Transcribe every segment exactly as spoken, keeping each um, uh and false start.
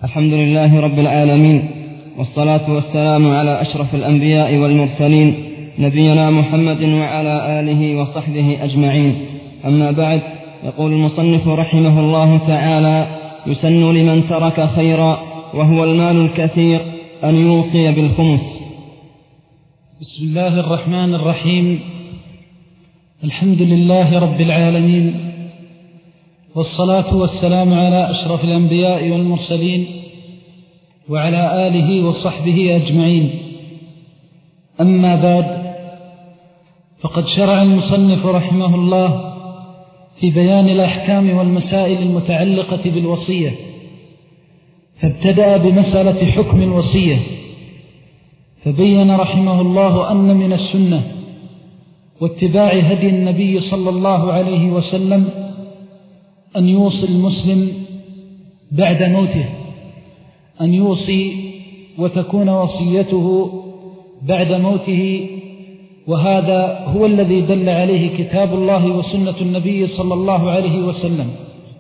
الحمد لله رب العالمين، والصلاة والسلام على أشرف الأنبياء والمرسلين نبينا محمد وعلى آله وصحبه أجمعين. أما بعد، يقول المصنف رحمه الله تعالى: يسن لمن ترك خيرا وهو المال الكثير أن يوصي بالخمس. بسم الله الرحمن الرحيم. الحمد لله رب العالمين، والصلاة والسلام على أشرف الأنبياء والمرسلين وعلى آله وصحبه أجمعين. أما بعد، فقد شرع المصنف رحمه الله في بيان الأحكام والمسائل المتعلقة بالوصية، فابتدأ بمسألة حكم الوصية، فبين رحمه الله أن من السنة واتباع هدي النبي صلى الله عليه وسلم أن يوصي المسلم بعد موته، أن يوصي وتكون وصيته بعد موته، وهذا هو الذي دل عليه كتاب الله وسنة النبي صلى الله عليه وسلم.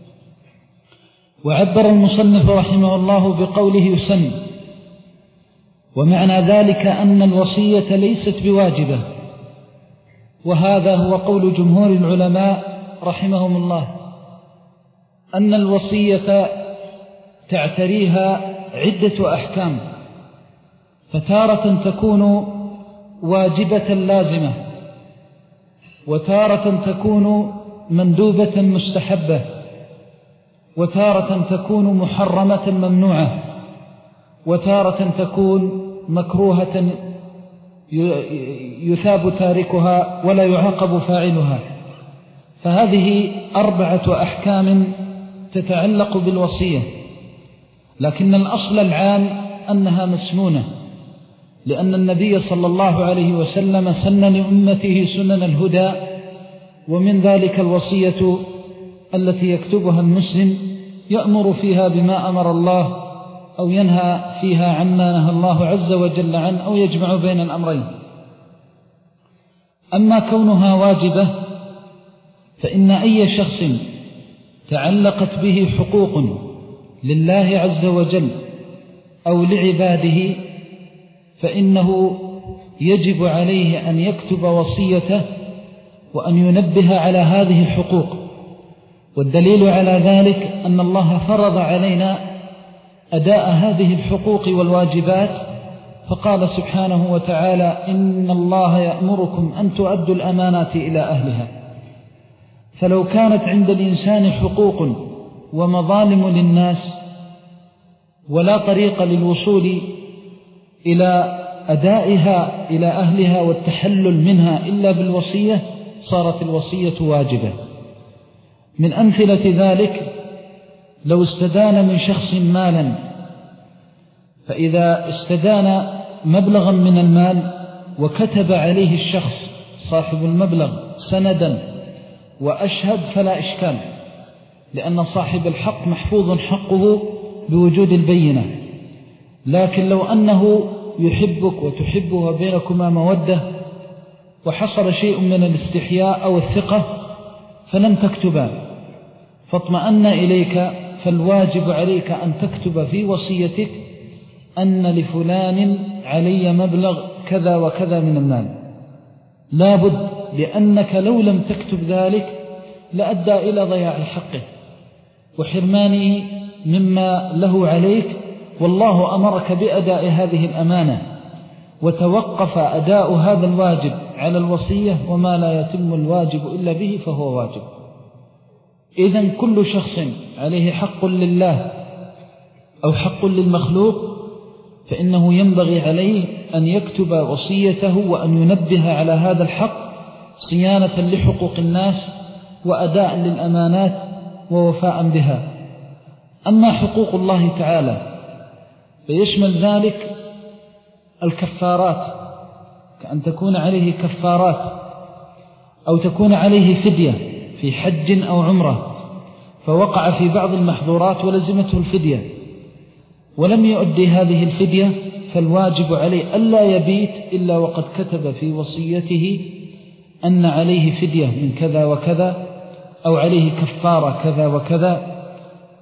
وعبر المصنف رحمه الله بقوله يسن، ومعنى ذلك أن الوصية ليست بواجبة، وهذا هو قول جمهور العلماء رحمهم الله، أن الوصية تعتريها عدة أحكام، فتارة تكون واجبة لازمة، وتارة تكون مندوبة مستحبة، وتارة تكون محرمة ممنوعة، وتارة تكون مكروهة يثاب تاركها ولا يعاقب فاعلها. فهذه أربعة أحكام تتعلق بالوصية، لكن الأصل العام أنها مسنونة، لأن النبي صلى الله عليه وسلم سن لأمته سنن الهدى، ومن ذلك الوصية التي يكتبها المسلم يأمر فيها بما أمر الله، أو ينهى فيها عما نهى الله عز وجل عنه، أو يجمع بين الأمرين. أما كونها واجبة، فإن أي شخص تعلقت به حقوق لله عز وجل أو لعباده، فإنه يجب عليه أن يكتب وصيته وأن ينبه على هذه الحقوق. والدليل على ذلك أن الله فرض علينا أداء هذه الحقوق والواجبات، فقال سبحانه وتعالى: إن الله يأمركم أن تؤدوا الأمانات إلى أهلها. فلو كانت عند الإنسان حقوق ومظالم للناس ولا طريق للوصول إلى أدائها إلى أهلها والتحلل منها إلا بالوصية، صارت الوصية واجبة. من أمثلة ذلك: لو استدان من شخص مالا، فإذا استدان مبلغا من المال وكتب عليه الشخص صاحب المبلغ سندا وأشهد، فلا إشكال، لأن صاحب الحق محفوظ حقه بوجود البينة. لكن لو أنه يحبك وتحبه وبينكما مودة، وحصل شيء من الاستحياء أو الثقة فلم تكتبا، فاطمأن إليك، فالواجب عليك أن تكتب في وصيتك أن لفلان علي مبلغ كذا وكذا من المال. لا بد، لأنك لو لم تكتب ذلك لأدى إلى ضياع حقه وحرمانه مما له عليك، والله أمرك بأداء هذه الأمانة، وتوقف أداء هذا الواجب على الوصية، وما لا يتم الواجب إلا به فهو واجب. إذن كل شخص عليه حق لله أو حق للمخلوق، فإنه ينبغي عليه أن يكتب وصيته وأن ينبه على هذا الحق صيانة لحقوق الناس وأداء للأمانات ووفاء بها. أما حقوق الله تعالى فيشمل ذلك الكفارات، كأن تكون عليه كفارات، أو تكون عليه فدية في حج أو عمرة، فوقع في بعض المحظورات ولزمته الفدية ولم يؤدي هذه الفدية، فالواجب عليه ألا يبيت إلا وقد كتب في وصيته أن عليه فدية من كذا وكذا، أو عليه كفارة كذا وكذا،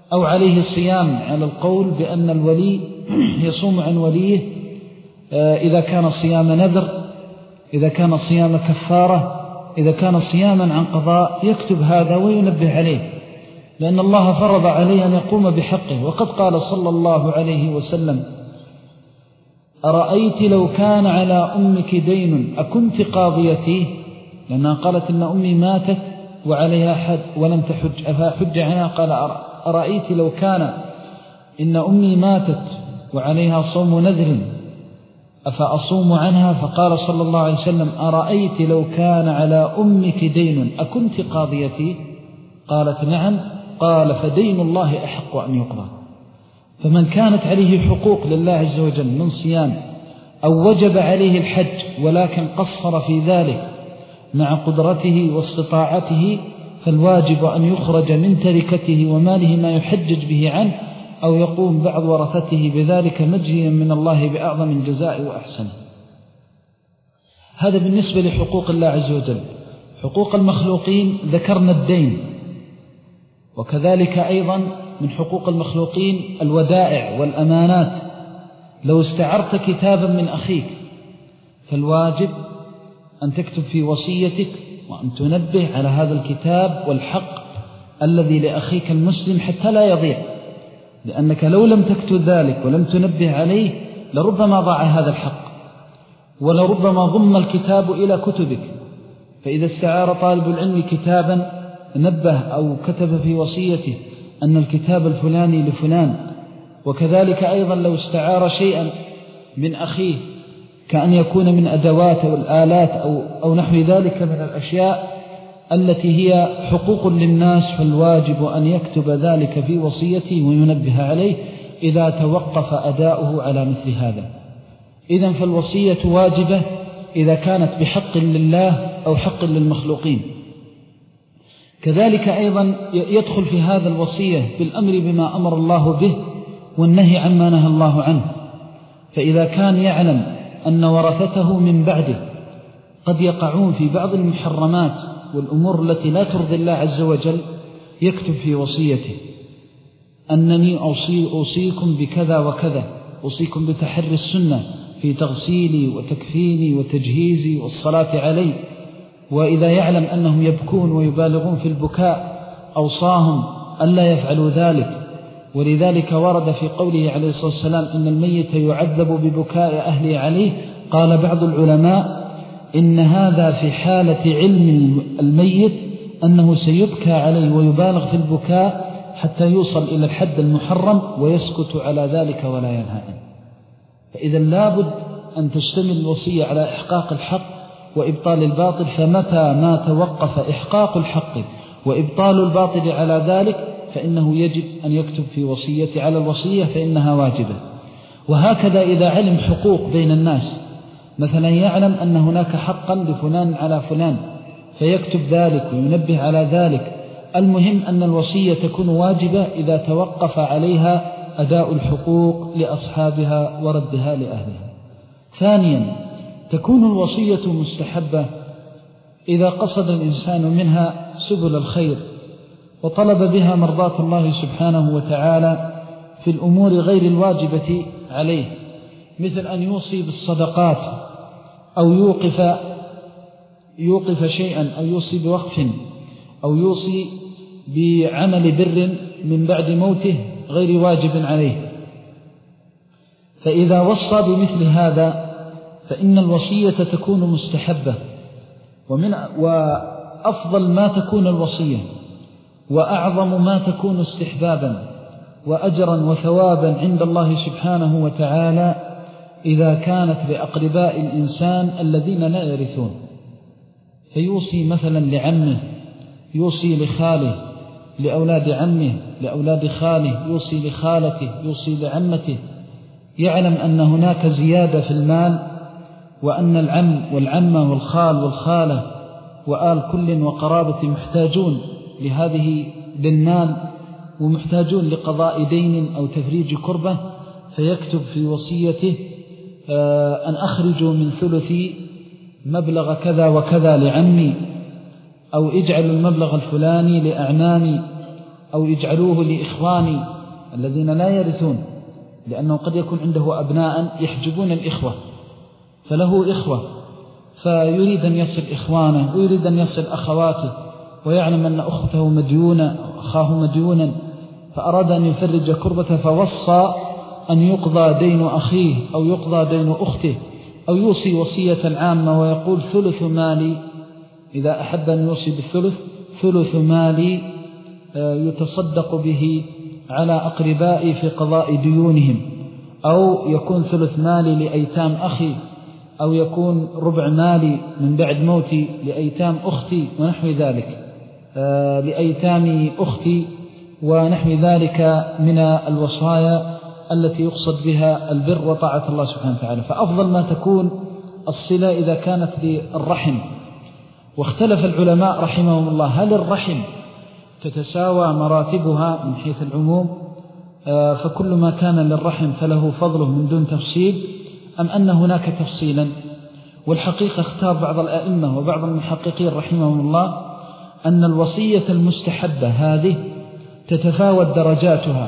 أو عليه صيام على القول بأن الولي يصوم عن وليه إذا كان صيام نذر، إذا كان صيام كفارة، إذا كان صياما عن قضاء، يكتب هذا وينبه عليه، لأن الله فرض عليه أن يقوم بحقه. وقد قال صلى الله عليه وسلم: أرأيت لو كان على أمك دين أكنت قاضيتي؟ لأنها قالت إن أمي ماتت وعليها حد ولم تحج أفحج عنها. قال: أرأيت لو كان إن أمي ماتت وعليها صوم نذر أفأصوم عنها؟ فقال صلى الله عليه وسلم: أرأيت لو كان على أمك دين أكنت قاضيتي؟ قالت: نعم. قال: فدين الله أحق أن يقضى. فمن كانت عليه حقوق لله عز وجل من صيام أو وجب عليه الحج ولكن قصر في ذلك مع قدرته واستطاعته، فالواجب أن يخرج من تركته وماله ما يحجج به عنه، أو يقوم بعض ورثته بذلك مجزيا من الله بأعظم الجزاء وأحسنه. هذا بالنسبة لحقوق الله عز وجل. حقوق المخلوقين ذكرنا الدين، وكذلك أيضا من حقوق المخلوقين الودائع والأمانات. لو استعرت كتابا من أخيك فالواجب أن تكتب في وصيتك وأن تنبه على هذا الكتاب والحق الذي لأخيك المسلم حتى لا يضيع، لأنك لو لم تكتب ذلك ولم تنبه عليه لربما ضاع هذا الحق، ولربما ضم الكتاب إلى كتبك. فإذا استعار طالب العلم كتابا نبه أو كتب في وصيته أن الكتاب الفلاني لفلان. وكذلك أيضا لو استعار شيئا من أخيه كأن يكون من أدوات والآلات أو, أو نحو ذلك من الأشياء التي هي حقوق للناس، فالواجب أن يكتب ذلك في وصيته وينبه عليه إذا توقف أداؤه على مثل هذا. إذن فالوصية واجبة إذا كانت بحق لله أو حق للمخلوقين. كذلك أيضا يدخل في هذا الوصية بالأمر بما أمر الله به والنهي عما نهى الله عنه. فإذا كان يعلم أن ورثته من بعده قد يقعون في بعض المحرمات والأمور التي لا ترضي الله عز وجل، يكتب في وصيته: أنني أوصي أوصيكم بكذا وكذا، أوصيكم بتحري السنة في تغسيلي وتكفيني وتجهيزي والصلاة علي. وإذا يعلم أنهم يبكون ويبالغون في البكاء أوصاهم ألا يفعلوا ذلك. ولذلك ورد في قوله عليه الصلاة والسلام: إن الميت يعذب ببكاء أهله عليه. قال بعض العلماء: إن هذا في حالة علم الميت أنه سيبكى عليه ويبالغ في البكاء حتى يوصل إلى الحد المحرم ويسكت على ذلك ولا ينهى عنه. فإذا لابد أن تشتمل الوصية على إحقاق الحق وإبطال الباطل. فمتى ما توقف إحقاق الحق وإبطال الباطل على ذلك فإنه يجب أن يكتب في وصية على الوصية، فإنها واجبة. وهكذا إذا علم حقوق بين الناس، مثلا يعلم أن هناك حقا لفلان على فلان فيكتب ذلك وينبه على ذلك. المهم أن الوصية تكون واجبة إذا توقف عليها أداء الحقوق لأصحابها وردها لأهلها. ثانيا، تكون الوصية مستحبة إذا قصد الإنسان منها سبل الخير وطلب بها مرضاة الله سبحانه وتعالى في الأمور غير الواجبة عليه، مثل أن يوصي بالصدقات أو يوقف يوقف شيئا أو يوصي بوقف أو يوصي بعمل بر من بعد موته غير واجب عليه. فإذا وصى بمثل هذا فإن الوصية تكون مستحبة. ومن وأفضل ما تكون الوصية وأعظم ما تكون استحبابا وأجرا وثوابا عند الله سبحانه وتعالى إذا كانت لأقرباء الإنسان الذين لا يرثون، فيوصي مثلا لعمه، يوصي لخاله، لأولاد عمه، لأولاد خاله، يوصي لخالته، يوصي لعمته. يعلم أن هناك زيادة في المال وأن العم والعمة والخال والخالة وآل كل وقرابة محتاجون لهذه للمال ومحتاجون لقضاء دين أو تفريج كربة، فيكتب في وصيته أن أخرجوا من ثلثي مبلغ كذا وكذا لعمي، أو اجعلوا المبلغ الفلاني لأعمامي، أو يجعلوه لإخواني الذين لا يرثون، لأنه قد يكون عنده أبناء يحجبون الإخوة، فله إخوة فيريد أن يصل إخوانه ويريد أن يصل أخواته، ويعلم أن أخته مديونة أخاه مديونا، فأراد أن يفرج كربته فوصى أن يقضى دين أخيه أو يقضى دين أخته، أو يوصي وصية عامة ويقول ثلث مالي، إذا أحب أن يوصي بالثلث ثلث مالي يتصدق به على أقربائي في قضاء ديونهم، أو يكون ثلث مالي لأيتام أخي، أو يكون ربع مالي من بعد موتي لأيتام أختي ونحو ذلك، لأيتام أختي ونحو ذلك من الوصايا التي يقصد بها البر وطاعة الله سبحانه وتعالى. فأفضل ما تكون الصلة إذا كانت للرحم. واختلف العلماء رحمهم الله هل الرحم تتساوى مراتبها من حيث العموم، فكل ما كان للرحم فله فضله من دون تفصيل، أم أن هناك تفصيلا؟ والحقيقة اختار بعض الأئمة وبعض المحققين رحمهم الله أن الوصية المستحبة هذه تتفاوت درجاتها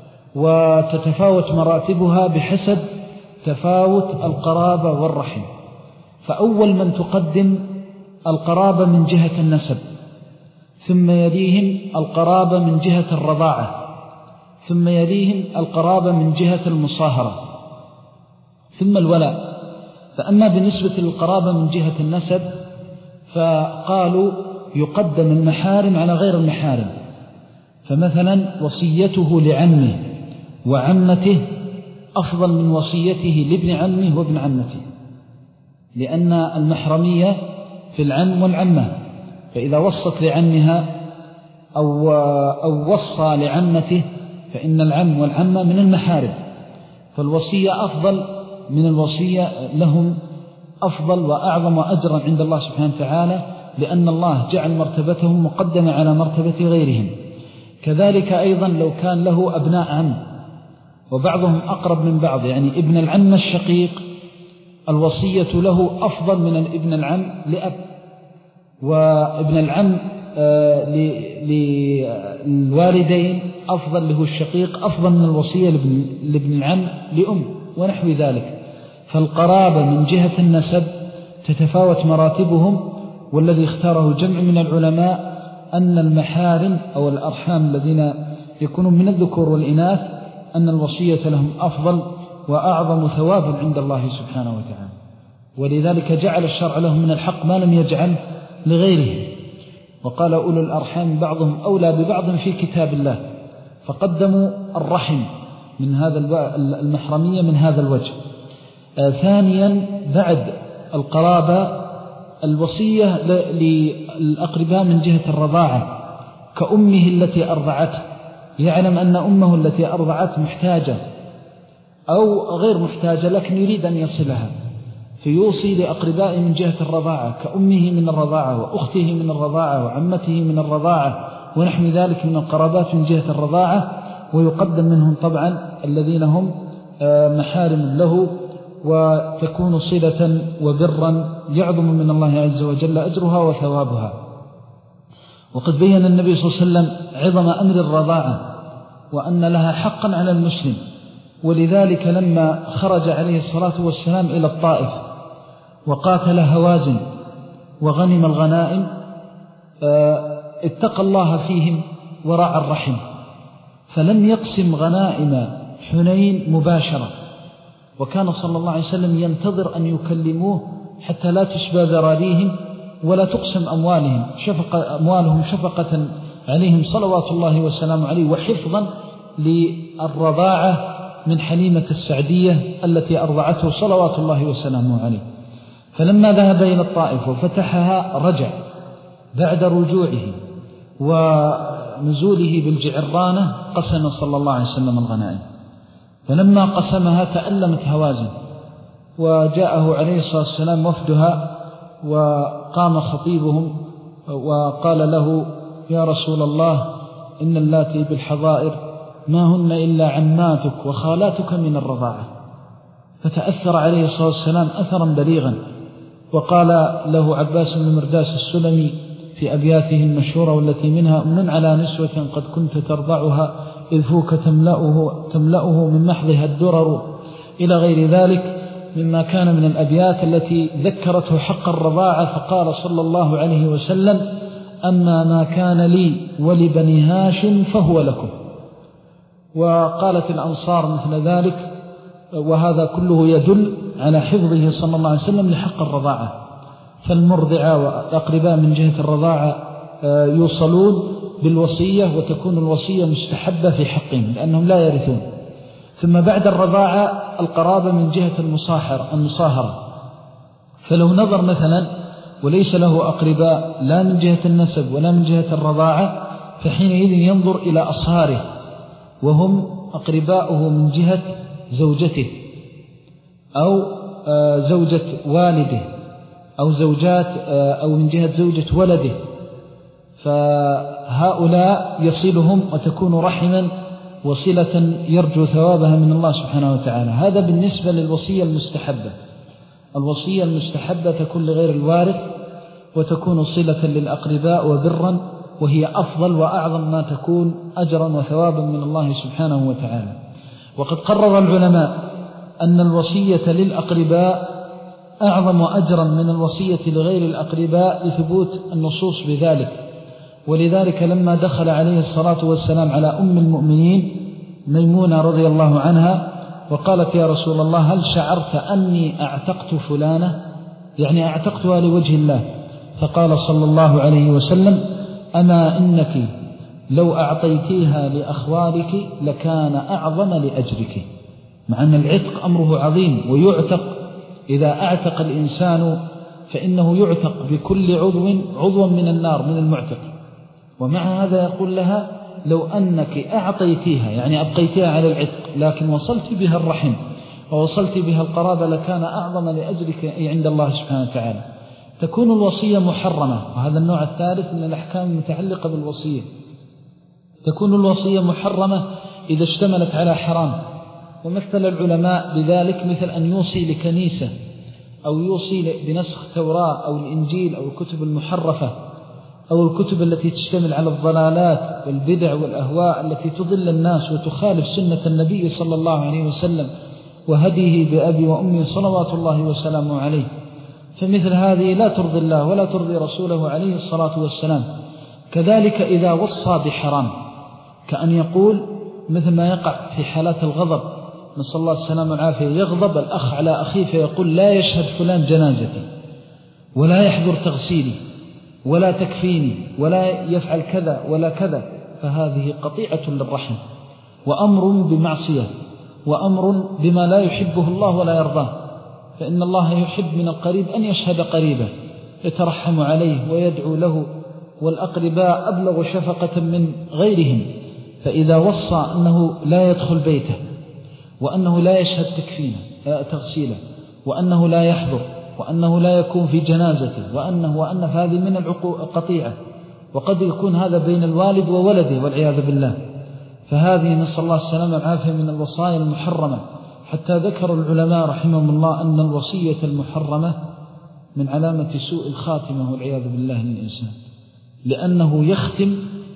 وتتفاوت مراتبها بحسب تفاوت القرابة والرحم. فأول من تقدم القرابة من جهة النسب، ثم يليهم القرابة من جهة الرضاعة، ثم يليهم القرابة من جهة المصاهرة، ثم الولاء. فأما بالنسبة للقرابة من جهة النسب فقالوا يقدم المحارم على غير المحارم. فمثلا وصيته لعمه وعمته أفضل من وصيته لابن عمه وابن عمته، لأن المحرمية في العم والعمة، فإذا وصت لعمها أو, أو وصى لعمته فإن العم والعمة من المحارم، فالوصية أفضل من الوصية لهم، أفضل وأعظم أجرا عند الله سبحانه وتعالى، لأن الله جعل مرتبتهم مقدمة على مرتبة غيرهم. كذلك أيضا لو كان له أبناء عم وبعضهم أقرب من بعض، يعني ابن العم الشقيق الوصية له أفضل من ابن العم لأب، وابن العم للوالدين أفضل له الشقيق أفضل من الوصية لابن العم لأم ونحو ذلك. فالقرابة من جهة النسب تتفاوت مراتبهم، والذي اختاره جمع من العلماء أن المحارم أو الأرحام الذين يكونون من الذكور والإناث أن الوصية لهم أفضل وأعظم ثوابا عند الله سبحانه وتعالى، ولذلك جعل الشرع لهم من الحق ما لم يجعل لغيره. وقال أولو الأرحام بعضهم أولى ببعض في كتاب الله، فقدموا الرحم من هذا المحرمية من هذا الوجه. آه ثانيا بعد القرابة الوصية للأقرباء من جهة الرضاعة، كأمه التي أرضعته، يعلم أن أمه التي أرضعته محتاجة أو غير محتاجة لكن يريد أن يصلها، فيوصي لأقربائه من جهة الرضاعة كأمه من الرضاعة وأخته من الرضاعة وعمته من الرضاعة ونحن ذلك من القرابات من جهة الرضاعة، ويقدم منهم طبعا الذين هم محارم له، وتكون صلة وبرا يعظم من الله عز وجل أجرها وثوابها. وقد بين النبي صلى الله عليه وسلم عظم أمر الرضاعة وأن لها حقا على المسلم، ولذلك لما خرج عليه الصلاة والسلام إلى الطائف وقاتل هوازن وغنم الغنائم اتقى الله فيهم ورعى الرحم، فلم يقسم غنائم حنين مباشرة، وكان صلى الله عليه وسلم ينتظر أن يكلموه حتى لا تشبى ذراريهم ولا تقسم أموالهم شفقة أموالهم شفقة عليهم صلوات الله وسلامه عليه، وحفظا للرضاعة من حليمة السعدية التي أرضعته صلوات الله وسلامه عليه. فلما ذهب إلى الطائف وفتحها رجع بعد رجوعه ونزوله بالجعرانة قسم صلى الله عليه وسلم الغنائم، فلما قسمها تألمت هوازن، وجاءه عليه الصلاة والسلام وفدها وقام خطيبهم وقال له يا رسول الله إن اللاتي بالحظائر ما هن إلا عماتك وخالاتك من الرضاعة، فتأثر عليه الصلاة والسلام أثرا بليغا، وقال له عباس بن مرداس السلمي في أبياته المشهورة والتي منها من على نسوة قد كنت ترضعها إذ فوك تملأه, تملأه من محضها الدرر إلى غير ذلك مما كان من الأبيات التي ذكرته حق الرضاعة. فقال صلى الله عليه وسلم: أما ما كان لي ولبني هاشم فهو لكم. وقالت الأنصار مثل ذلك، وهذا كله يدل على حفظه صلى الله عليه وسلم لحق الرضاعة. فالمرضعة والأقرباء من جهة الرضاعة يوصلون بالوصية، وتكون الوصية مستحبة في حقهم لأنهم لا يرثون. ثم بعد الرضاعة القرابة من جهة المصاهرة، فلو نظر مثلا وليس له أقرباء لا من جهة النسب ولا من جهة الرضاعة، فحينئذ ينظر إلى أصهاره وهم أقرباؤه من جهة زوجته أو زوجة والده أو زوجات أو من جهة زوجة ولده، فهؤلاء يصلهم وتكون رحما وصلة يرجو ثوابها من الله سبحانه وتعالى. هذا بالنسبة للوصية المستحبة. الوصية المستحبة تكون لغير الوارث وتكون صلة للأقرباء وبرا، وهي أفضل وأعظم ما تكون أجرا وثوابا من الله سبحانه وتعالى. وقد قرر العلماء أن الوصية للأقرباء أعظم أجرا من الوصية لغير الأقرباء لثبوت النصوص بذلك. ولذلك لما دخل عليه الصلاة والسلام على أم المؤمنين ميمونة رضي الله عنها وقالت: يا رسول الله، هل شعرت أني أعتقت فلانة؟ يعني أعتقتها لوجه الله. فقال صلى الله عليه وسلم: أما إنك لو أعطيتيها لأخوالك لكان أعظم لأجرك. مع أن العتق أمره عظيم، ويعتق إذا أعتق الإنسان فإنه يعتق بكل عضو عضو من النار من المعتق. ومع هذا يقول لها: لو أنك أعطيتيها يعني أبقيتها على العتق لكن وصلت بها الرحم ووصلت بها القرابة لكان أعظم لأجرك عند الله سبحانه وتعالى. تكون الوصية محرمة، وهذا النوع الثالث من الأحكام المتعلقة بالوصية. تكون الوصية محرمة إذا اشتملت على حرام، ومثل العلماء بذلك مثل أن يوصي لكنيسة أو يوصي بنسخ توراة أو الإنجيل أو الكتب المحرفة أو الكتب التي تشتمل على الضلالات والبدع والأهواء التي تضل الناس وتخالف سنة النبي صلى الله عليه وسلم وهديه بأبي وأمي صلوات الله وسلامه عليه. فمثل هذه لا ترضي الله ولا ترضي رسوله عليه الصلاة والسلام. كذلك إذا وصى بحرام، كأن يقول مثل ما يقع في حالات الغضب، نسأل الله السلامة والعافية، يغضب الأخ على أخيه فيقول: لا يشهد فلان جنازتي ولا يحضر تغسيلي ولا تكفيني ولا يفعل كذا ولا كذا، فهذه قطيعة للرحم وأمر بمعصية وأمر بما لا يحبه الله ولا يرضاه. فإن الله يحب من القريب أن يشهد قريبه يترحم عليه ويدعو له، والأقرباء أبلغ شفقة من غيرهم. فإذا وصى أنه لا يدخل بيته وأنه لا يشهد تكفينه تغسيله وأنه لا يحضر وأنه لا يكون في جنازته وأنه وأن هذه من القطيعة، وقد يكون هذا بين الوالد وولده والعياذ بالله. فهذه نسأل الله السلامة والعافية من الوصايا المحرمة، حتى ذكر العلماء رحمهم الله أن الوصية المحرمة من علامة سوء الخاتمة والعياذ بالله للإنسان، لأنه يختم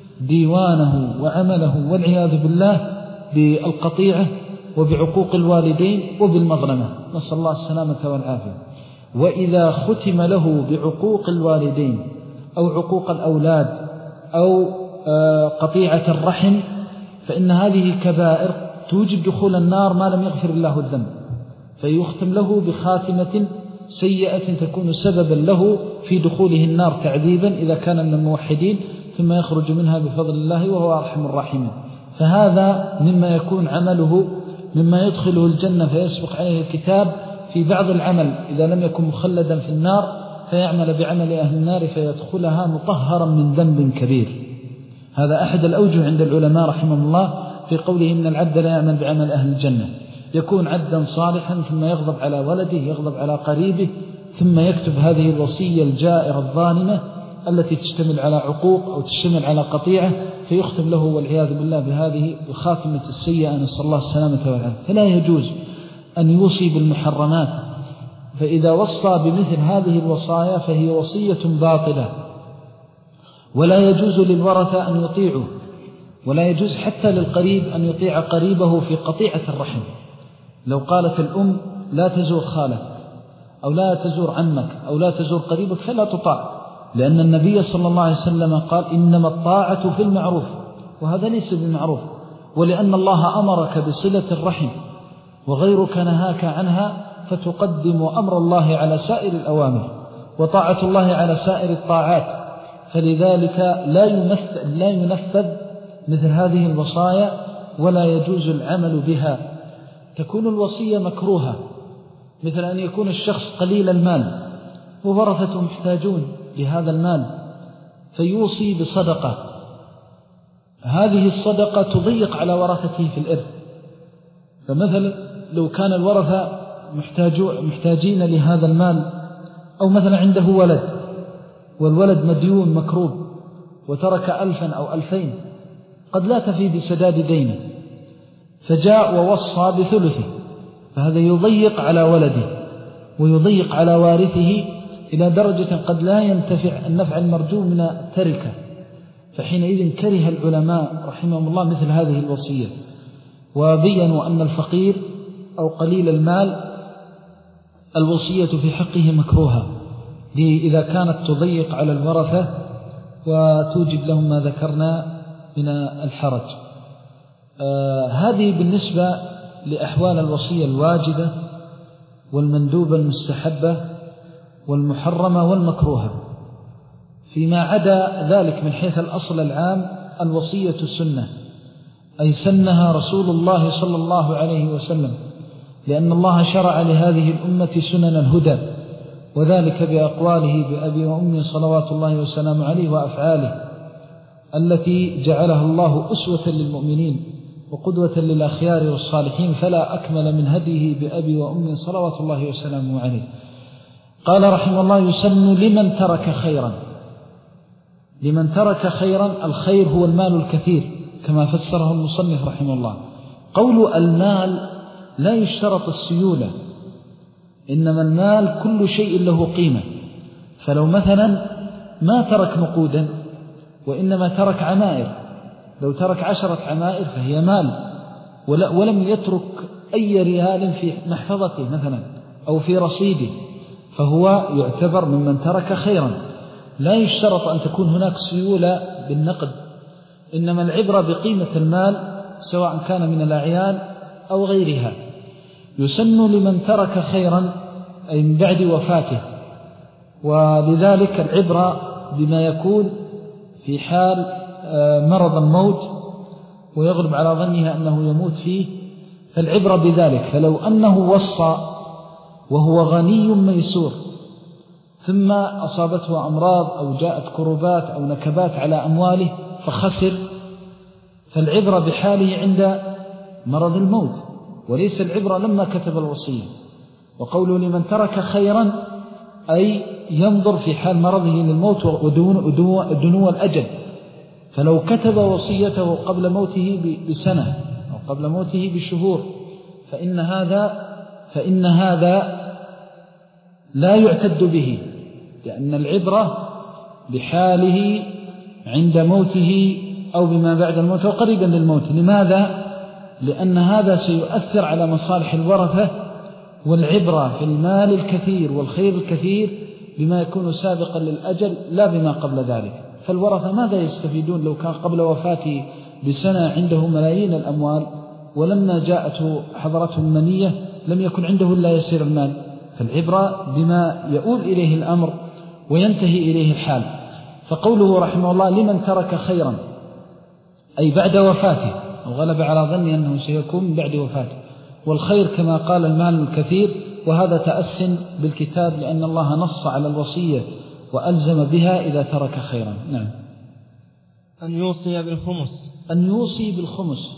ديوانه وعمله والعياذ بالله بالقطيعة وبعقوق الوالدين وبالمظلمة، نسأل الله السلامة والعافية. وإذا ختم له بعقوق الوالدين أو عقوق الأولاد أو قطيعة الرحم فإن هذه كبائر توجب دخول النار ما لم يغفر الله الذنب، فيختم له بخاتمة سيئة تكون سببا له في دخوله النار تعذيبا إذا كان من الموحدين، ثم يخرج منها بفضل الله وهو أرحم الراحمين. فهذا مما يكون عمله مما يدخله الجنة فيسبق عليه الكتاب في بعض العمل إذا لم يكن مخلدا في النار، فيعمل بعمل أهل النار فيدخلها مطهرا من ذنب كبير. هذا أحد الأوجه عند العلماء رحمه الله في قوله إن العبد لا يعمل بعمل أهل الجنة، يكون عبدا صالحا ثم يغضب على ولده يغضب على قريبه ثم يكتب هذه الوصية الجائرة الظالمة التي تشتمل على عقوق أو تشتمل على قطيعة، فيختم له والعياذ بالله بهذه الخاتمة السيئة، نسأل الله السلامة والعافية. فلا يجوز أن يوصي بالمحرمات، فإذا وصى بمثل هذه الوصايا فهي وصية باطلة ولا يجوز للورثة أن يطيعوا، ولا يجوز حتى للقريب أن يطيع قريبه في قطيعة الرحم. لو قالت الأم لا تزور خالك أو لا تزور عمك أو لا تزور قريبك فلا تطاع، لأن النبي صلى الله عليه وسلم قال إنما الطاعة في المعروف، وهذا ليس بمعروف، ولأن الله أمرك بصلة الرحم وغيرك نهاك عنها، فتقدم أمر الله على سائر الأوامر وطاعة الله على سائر الطاعات. فلذلك لا يمثل لا ينفذ مثل هذه الوصايا ولا يجوز العمل بها. تكون الوصية مكروهة، مثل أن يكون الشخص قليل المال وورثته محتاجون لهذا المال فيوصي بصدقة، هذه الصدقة تضيق على ورثته في الإرث. فمثلا لو كان الورثة محتاجين لهذا المال، أو مثلا عنده ولد والولد مديون مكروب وترك ألفا أو ألفين قد لا تفي بسداد دينه، فجاء ووصى بثلثه، فهذا يضيق على ولده ويضيق على وارثه إلى درجة قد لا ينتفع النفع المرجو من التركة. فحينئذ كره العلماء رحمهم الله مثل هذه الوصية، وبينوا أن الفقير أو قليل المال الوصية في حقه مكروهة إذا كانت تضيق على الورثة وتوجب لهم ما ذكرنا من الحرج. آه هذه بالنسبة لأحوال الوصية الواجبة والمندوبة المستحبة والمحرمة والمكروهة. فيما عدا ذلك من حيث الأصل العام الوصية سنة، أي سنها رسول الله صلى الله عليه وسلم، لأن الله شرع لهذه الأمة سنن الهدى، وذلك بأقواله بأبي وأمي صلوات الله وسلامه عليه وأفعاله التي جعلها الله أسوة للمؤمنين وقدوة للأخيار والصالحين، فلا أكمل من هديه بأبي وأمي صلوات الله وسلامه عليه. قال رحمه الله يسن لمن ترك خيرا. لمن ترك خيرا، الخير هو المال الكثير كما فسره المصنف رحمه الله. قول المال لا يشترط السيولة، إنما المال كل شيء له قيمة. فلو مثلا ما ترك نقودا وإنما ترك عمائر، لو ترك عشرة عمائر فهي مال، ولم يترك أي ريال في محفظته مثلا أو في رصيده، فهو يعتبر ممن ترك خيرا. لا يشترط أن تكون هناك سيولة بالنقد، إنما العبرة بقيمة المال سواء كان من الأعيان أو غيرها. يسن لمن ترك خيرا أي من بعد وفاته، ولذلك العبرة بما يكون في حال مرض الموت ويغلب على ظنها أنه يموت فيه، فالعبرة بذلك. فلو أنه وصى وهو غني ميسور ثم أصابته أمراض أو جاءت كربات أو نكبات على أمواله فخسر، فالعبرة بحاله عند مرض الموت، وليس العبرة لما كتب الوصية. وقوله لمن ترك خيرا أي ينظر في حال مرضه للموت ودنو الأجل، فلو كتب وصيته قبل موته بسنة أو قبل موته بشهور فإن هذا فإن هذا لا يعتد به، لأن العبرة بحاله عند موته أو بما بعد الموت وقريبا للموت. لماذا؟ لأن هذا سيؤثر على مصالح الورثة، والعبرة في المال الكثير والخير الكثير بما يكون سابقا للأجل لا بما قبل ذلك. فالورثة ماذا يستفيدون لو كان قبل وفاته بسنة عنده ملايين الأموال ولما جاءته حضرته المنية لم يكن عنده إلا يسير المال؟ فالعبرة بما يؤول إليه الأمر وينتهي إليه الحال. فقوله رحمه الله لمن ترك خيرا أي بعد وفاته، وغلب على ظني أنه سيكون بعد وفاته، والخير كما قال المال الكثير، وهذا تأسن بالكتاب لأن الله نص على الوصية وألزم بها إذا ترك خيرا. نعم. أن يوصي بالخمس. أن يوصي بالخمس.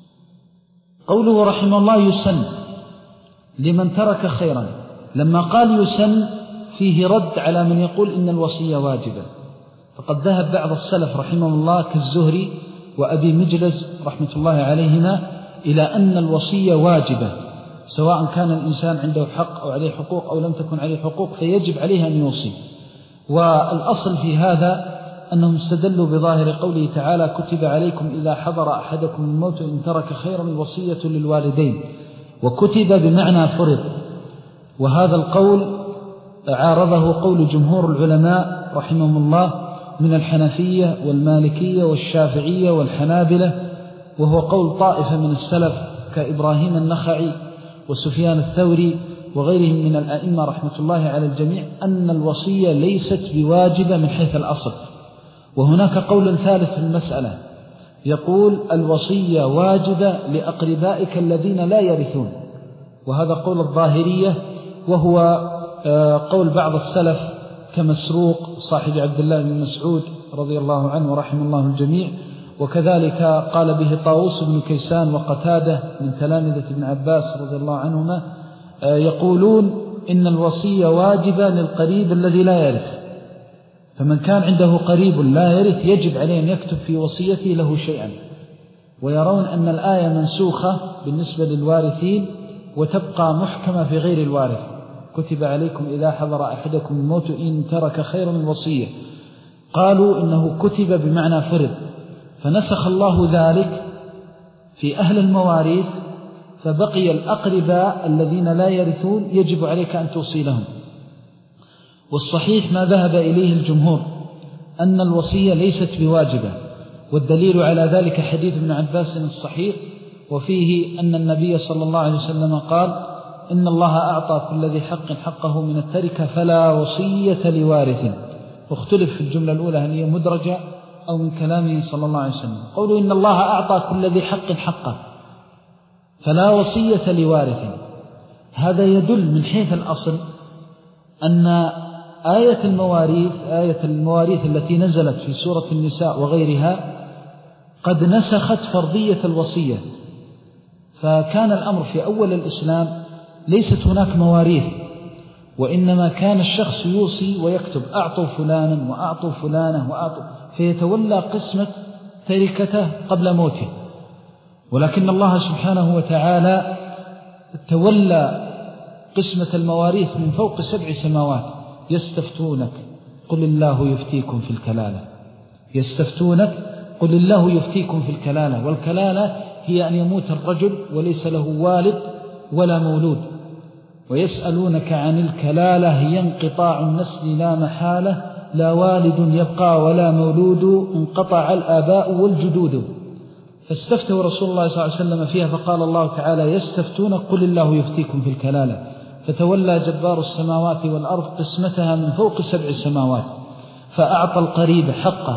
قوله رحمه الله يسن لمن ترك خيرا، لما قال يسن فيه رد على من يقول إن الوصية واجبة، فقد ذهب بعض السلف رحمه الله كالزهري وأبي مجلس رحمة الله عليهما إلى أن الوصية واجبة، سواء كان الإنسان عنده حق أو عليه حقوق أو لم تكن عليه حقوق فيجب عليه أن يوصي. والأصل في هذا أنهم استدلوا بظاهر قوله تعالى كتب عليكم إذا حضر أحدكم الموت إن ترك خيرا الوصية للوالدين، وكتب بمعنى فرض، وهذا القول عارضه قول جمهور العلماء رحمهم الله من الحنفية والمالكية والشافعية والحنابلة، وهو قول طائفة من السلف كإبراهيم النخعي وسفيان الثوري وغيرهم من الأئمة رحمة الله على الجميع، أن الوصية ليست بواجبة من حيث الأصل. وهناك قول ثالث في المسألة يقول الوصية واجبة لأقربائك الذين لا يرثون، وهذا قول الظاهرية، وهو قول بعض السلف كمسروق صاحب عبد الله بن مسعود رضي الله عنه ورحمه الله الجميع، وكذلك قال به طاووس بن كيسان وقتادة من تلامذة ابن عباس رضي الله عنهما، يقولون إن الوصية واجبة للقريب الذي لا يرث، فمن كان عنده قريب لا يرث يجب عليه أن يكتب في وصيته له شيئا، ويرون أن الآية منسوخة بالنسبة للوارثين وتبقى محكمة في غير الوارث، كتب عليكم إذا حضر أحدكم الموت إن ترك خيرا الوصية. قالوا إنه كتب بمعنى فرض، فنسخ الله ذلك في أهل المواريث، فبقي الأقرباء الذين لا يرثون يجب عليك أن توصي لهم. والصحيح ما ذهب إليه الجمهور أن الوصية ليست بواجبة، والدليل على ذلك حديث ابن عباس الصحيح، وفيه أن النبي صلى الله عليه وسلم قال إن الله أعطى كل ذي حق حقه من التركة فلا وصية لوارث. واختلف في الجملة الأولى هل هي مدرجة أو من كلامه صلى الله عليه وسلم. قولوا إن الله أعطى كل ذي حق حقه فلا وصية لوارث، هذا يدل من حيث الأصل أن آية المواريث آية المواريث التي نزلت في سورة النساء وغيرها قد نسخت فرضية الوصية، فكان الأمر في أول الإسلام ليست هناك مواريث، وإنما كان الشخص يوصي ويكتب أعطوا فلانا وأعطوا فلانة وأعطوا، فيتولى قسمة تركته قبل موته. ولكن الله سبحانه وتعالى تولى قسمة المواريث من فوق سبع سماوات. يستفتونك قل الله يفتيكم في الكلالة، يستفتونك قل الله يفتيكم في الكلالة، والكلالة هي أن يموت الرجل وليس له والد ولا مولود. ويسألونك عن الكلالة هي انقطاع النسل لا محالة، لا والد يبقى ولا مولود، انقطع الآباء والجدود. فاستفتوا رسول الله صلى الله عليه وسلم فيها، فقال الله تعالى يستفتونك قل الله يفتيكم في الكلالة، فتولى جبار السماوات والأرض قسمتها من فوق سبع سماوات، فأعطى القريب حقه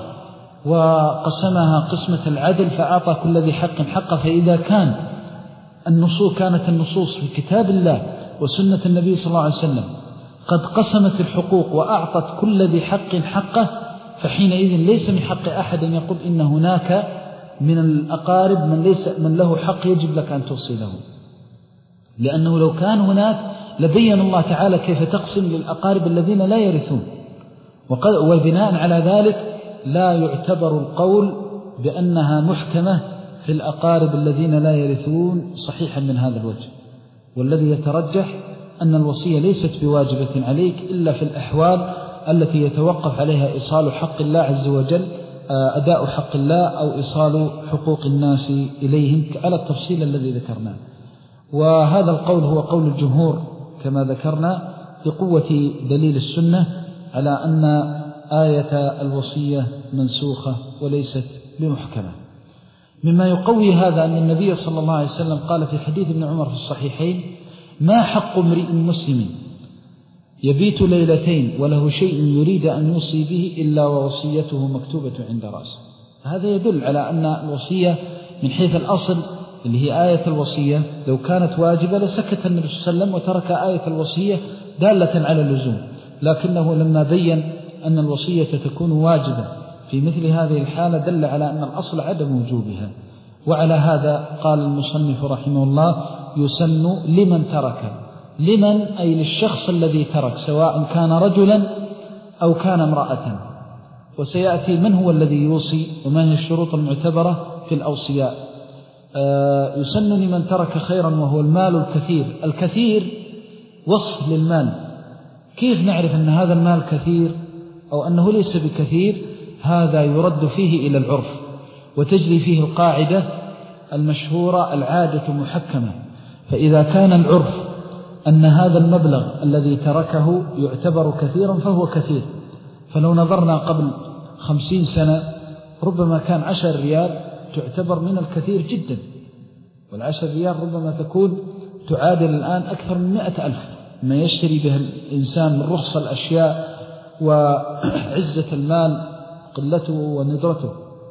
وقسمها قسمة العدل، فأعطى كل ذي حق حقه. فإذا كان النصوص كانت النصوص في كتاب الله وسنة النبي صلى الله عليه وسلم قد قسمت الحقوق وأعطت كل ذي حق حقه، فحينئذ ليس من حق أحد أن يقول إن هناك من الأقارب من, ليس من له حق يجب لك أن توصي له، لأنه لو كان هناك لبين الله تعالى كيف تقسم للأقارب الذين لا يرثون. وبناء على ذلك لا يعتبر القول بأنها محكمة في الأقارب الذين لا يرثون صحيحا من هذا الوجه. والذي يترجح أن الوصية ليست بواجبة عليك إلا في الأحوال التي يتوقف عليها إيصال حق الله عز وجل، أداء حق الله أو إيصال حقوق الناس إليهم على التفصيل الذي ذكرناه. وهذا القول هو قول الجمهور كما ذكرنا بقوة دليل السنة على أن آية الوصية منسوخة وليست بمحكمة. مما يقوي هذا أن النبي صلى الله عليه وسلم قال في حديث ابن عمر في الصحيحين ما حق امرئ مسلم يبيت ليلتين وله شيء يريد أن يوصي به إلا ووصيته مكتوبة عند رأسه. هذا يدل على أن الوصية من حيث الأصل اللي هي آية الوصية لو كانت واجبة لسكت النبي صلى الله عليه وسلم وترك آية الوصية دالة على اللزوم، لكنه لما بين أن الوصية تكون واجبة في مثل هذه الحالة دل على أن الأصل عدم وجوبها. وعلى هذا قال المصنف رحمه الله يسن لمن ترك، لمن أي للشخص الذي ترك سواء كان رجلا أو كان امرأة. وسيأتي من هو الذي يوصي وما هي الشروط المعتبرة في الأوصياء. آه يسن لمن ترك خيرا وهو المال الكثير. الكثير وصف للمال، كيف نعرف أن هذا المال كثير أو أنه ليس بكثير؟ هذا يرد فيه إلى العرف، وتجري فيه القاعدة المشهورة العادة محكمة. فإذا كان العرف أن هذا المبلغ الذي تركه يعتبر كثيرا فهو كثير. فلو نظرنا قبل خمسين سنة ربما كان عشر ريال تعتبر من الكثير جدا، والعشر ريال ربما تكون تعادل الآن أكثر من مئة ألف، ما يشتري به الإنسان من رخص الأشياء وعزة المال قلته وندرته.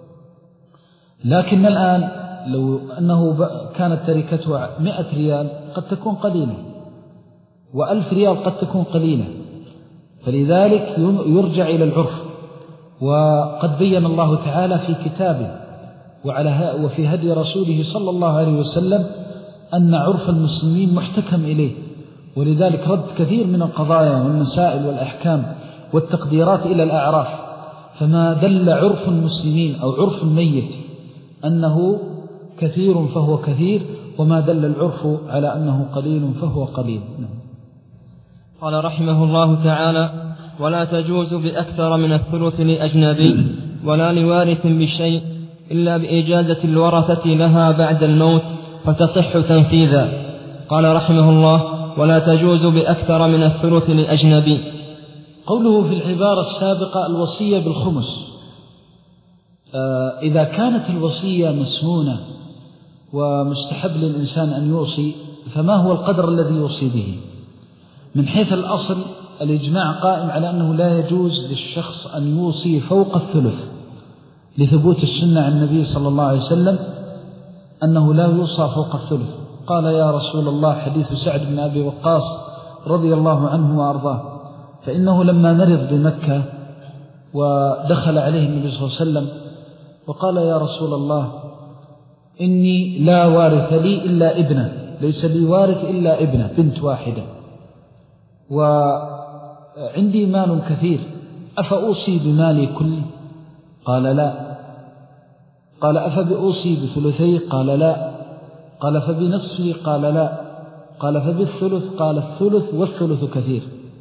لكن الآن لو أنه كانت تركته مئة ريال قد تكون قليلة، وألف ريال قد تكون قليلة. فلذلك يرجع إلى العرف. وقد بين الله تعالى في كتابه وعلى وفي هدي رسوله صلى الله عليه وسلم أن عرف المسلمين محتكم إليه، ولذلك رد كثير من القضايا والمسائل والأحكام والتقديرات إلى الأعراف. فما دل عرف المسلمين أو عرف الميت أنه كثير فهو كثير، وما دل العرف على أنه قليل فهو قليل. قال رحمه الله تعالى: ولا تجوز بأكثر من الثلث لأجنبي ولا لوارث بشيء إلا بإجازة الورثة لها بعد الموت فتصح تنفيذا. قال رحمه الله: ولا تجوز بأكثر من الثلث لأجنبي. قوله في العبارة السابقة الوصية بالخمس، آه إذا كانت الوصية مسنونة ومستحب للإنسان أن يوصي، فما هو القدر الذي يوصي به؟ من حيث الأصل الإجماع قائم على أنه لا يجوز للشخص أن يوصي فوق الثلث، لثبوت السنة عن النبي صلى الله عليه وسلم أنه لا يوصى فوق الثلث. قال: يا رسول الله، حديث سعد بن أبي وقاص رضي الله عنه وأرضاه، فإنه لما مرض بمكة ودخل عليه النبي صلى الله عليه وسلم وقال: يا رسول الله، إني لا وارث لي إلا ابنة، ليس لي وارث إلا ابنة بنت واحدة، وعندي مال كثير، أفأوصي بمالي كله؟ قال: لا. قال: أفبأوصي بثلثي؟ قال: لا. قال: فبنصفي؟ قال: لا. قال: فبالثلث؟ قال: الثلث والثلث كثير.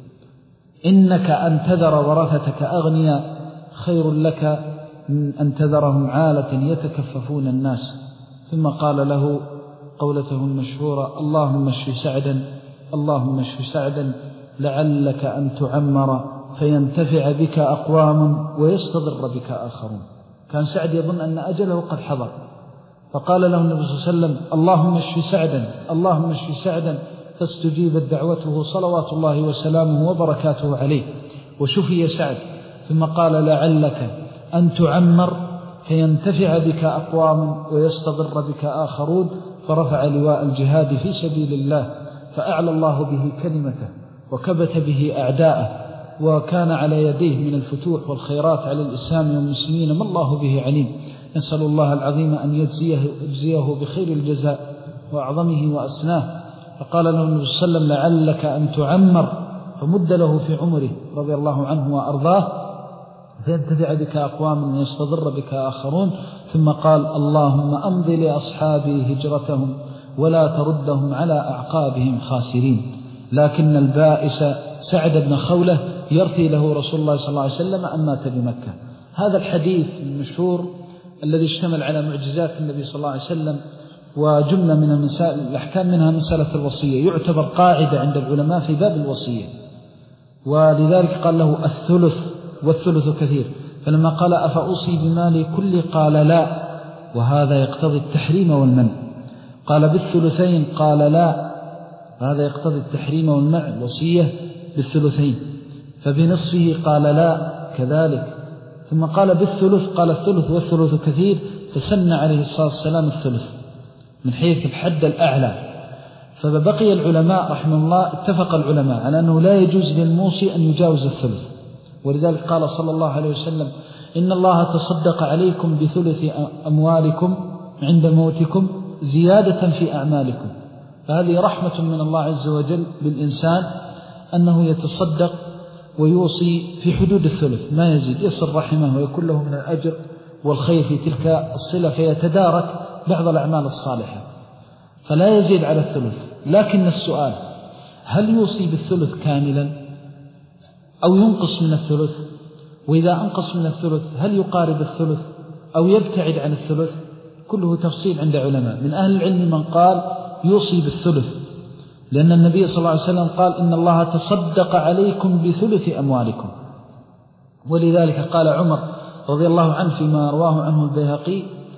إنك أن تذر ورثتك أغنياء خير لك من أن تذرهم عالة يتكففون الناس. ثم قال له قولته المشهورة: اللهم اشف سعدا، اللهم اشف سعدا، لعلك أن تعمر فينتفع بك أقوام ويستضر بك آخرون. كان سعد يظن أن أجله قد حضر، فقال له النبي صلى الله عليه وسلم: اللهم اشف سعدا، اللهم اشف سعدا، فاستجيبت دعوته صلوات الله وسلامه وبركاته عليه، وشفي سعد. ثم قال: لعلك أن تعمر فينتفع بك أقوام ويستضر بك آخرون، فرفع لواء الجهاد في سبيل الله، فأعلى الله به كلمته وكبت به أعداءه، وكان على يديه من الفتوح والخيرات على الإسلام والمسلمين ما الله به عليم. نسأل الله العظيم أن يجزيه, يجزيه بخير الجزاء وأعظمه وأسناه. فقال له النبي صلى الله عليه وسلم: لعلك أن تعمر، فمد له في عمره رضي الله عنه وأرضاه، فينتفع بك أقوام ويستضر بك آخرون. ثم قال: اللهم أمض لأصحابي هجرتهم ولا تردهم على أعقابهم خاسرين. لكن البائس سعد بن خولة يرثي له رسول الله صلى الله عليه وسلم أن مات بمكة. هذا الحديث المشهور الذي اشتمل على معجزات النبي صلى الله عليه وسلم وجملة من المسائل الأحكام، منها مسألة الوصية، يعتبر قاعدة عند العلماء في باب الوصية، ولذلك قال له الثلث والثلث كثير. فلما قال: أفأوصي بمالي كل؟ قال: لا، وهذا يقتضي التحريم والمنع. قال: بالثلثين؟ قال: لا، هذا يقتضي التحريم والمنع، الوصية بالثلثين. فبنصفه؟ قال: لا، كذلك. ثم قال: بالثلث؟ قال: الثلث والثلث كثير. فسن عليه الصلاة والسلام الثلث من حيث الحد الأعلى. فبقي العلماء رحمه الله اتفق العلماء على أنه لا يجوز للموصي أن يجاوز الثلث، ولذلك قال صلى الله عليه وسلم: إن الله تصدق عليكم بثلث أموالكم عند موتكم زيادة في أعمالكم. فهذه رحمة من الله عز وجل بالإنسان أنه يتصدق ويوصي في حدود الثلث ما يزيد، يصل رحمه ويكون له من الأجر والخير في تلك الصلة، فيتدارك بعض الأعمال الصالحة، فلا يزيد على الثلث. لكن السؤال: هل يوصي بالثلث كاملا أو ينقص من الثلث؟ وإذا أنقص من الثلث هل يقارب الثلث أو يبتعد عن الثلث؟ كله تفصيل عند علماء. من أهل العلم من قال يوصي بالثلث، لأن النبي صلى الله عليه وسلم قال إن الله تصدق عليكم بثلث أموالكم، ولذلك قال عمر رضي الله عنه فيما رواه عنه البيهقي: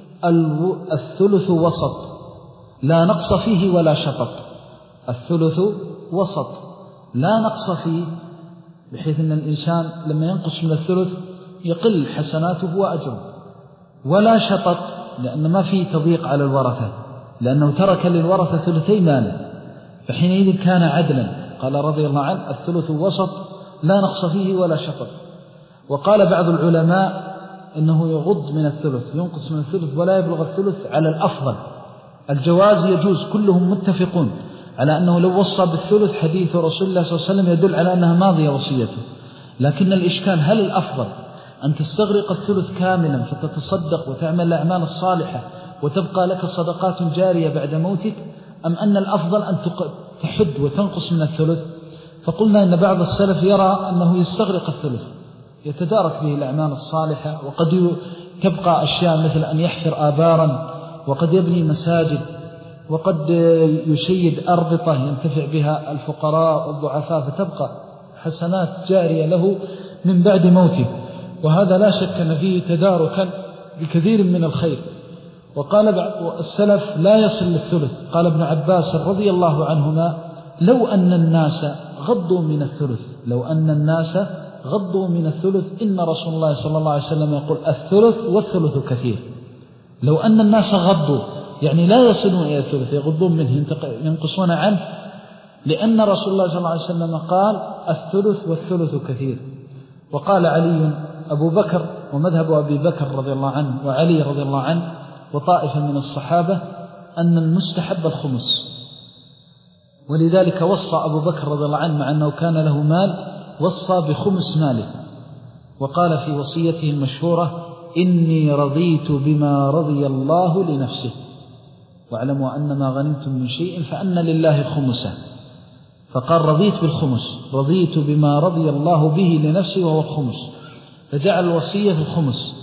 الثلث وسط لا نقص فيه ولا شطط. الثلث وسط لا نقص فيه، بحيث أن الإنسان لما ينقص من الثلث يقل حسناته وأجره، ولا شطط لأن ما فيه تضييق على الورثة، لأنه ترك للورثة ثلثي ماله، فحينئذ كان عدلا. قال رضي الله عنه: الثلث وسط لا نقص فيه ولا شطط. وقال بعض العلماء إنه يغض من الثلث، ينقص من الثلث ولا يبلغ الثلث على الأفضل. الجواز يجوز، كلهم متفقون على أنه لو وصى بالثلث حديث رسول الله صلى الله عليه وسلم يدل على أنها ماضية وصيته. لكن الإشكال: هل الأفضل أن تستغرق الثلث كاملا فتتصدق وتعمل الأعمال الصالحة وتبقى لك صدقات جارية بعد موتك، أم أن الأفضل أن تحد وتنقص من الثلث؟ فقلنا إن بعض السلف يرى أنه يستغرق الثلث، يتدارك به الأعمال الصالحة، وقد تبقى أشياء مثل أن يحفر آبارا، وقد يبني مساجد، وقد يشيد أربطة ينتفع بها الفقراء والضعفاء، فتبقى حسنات جارية له من بعد موته. وهذا لا شك أن فيه تداركا بكثير من الخير. وقال بعض السلف: لا يصل للثلث. قال ابن عباس رضي الله عنهما: لو أن الناس غضوا من الثلث لو أن الناس غضوا من الثلث إن رسول الله صلى الله عليه وسلم يقول: الثلث والثلث كثير. لو أن الناس غضوا يعني لا يصلون إلى الثلث، يغضون منه، ينقصون عنه، لأن رسول الله صلى الله عليه وسلم قال: الثلث والثلث كثير. وقال علي أبو بكر، ومذهب أبي بكر رضي الله عنه وعلي رضي الله عنه وطائفة من الصحابة، أن المستحب الخمس، ولذلك وصى أبو بكر رضي الله عنه مع أنه كان له مال وصى بخمس ماله، وقال في وصيته المشهورة: إني رضيت بما رضي الله لنفسه، واعلموا أن ما غنمتم من شيء فأن لله خمسه. فقال: رضيت بالخمس، رضيت بما رضي الله به لنفسه وهو الخمس، فجعل الوصية في الخمس.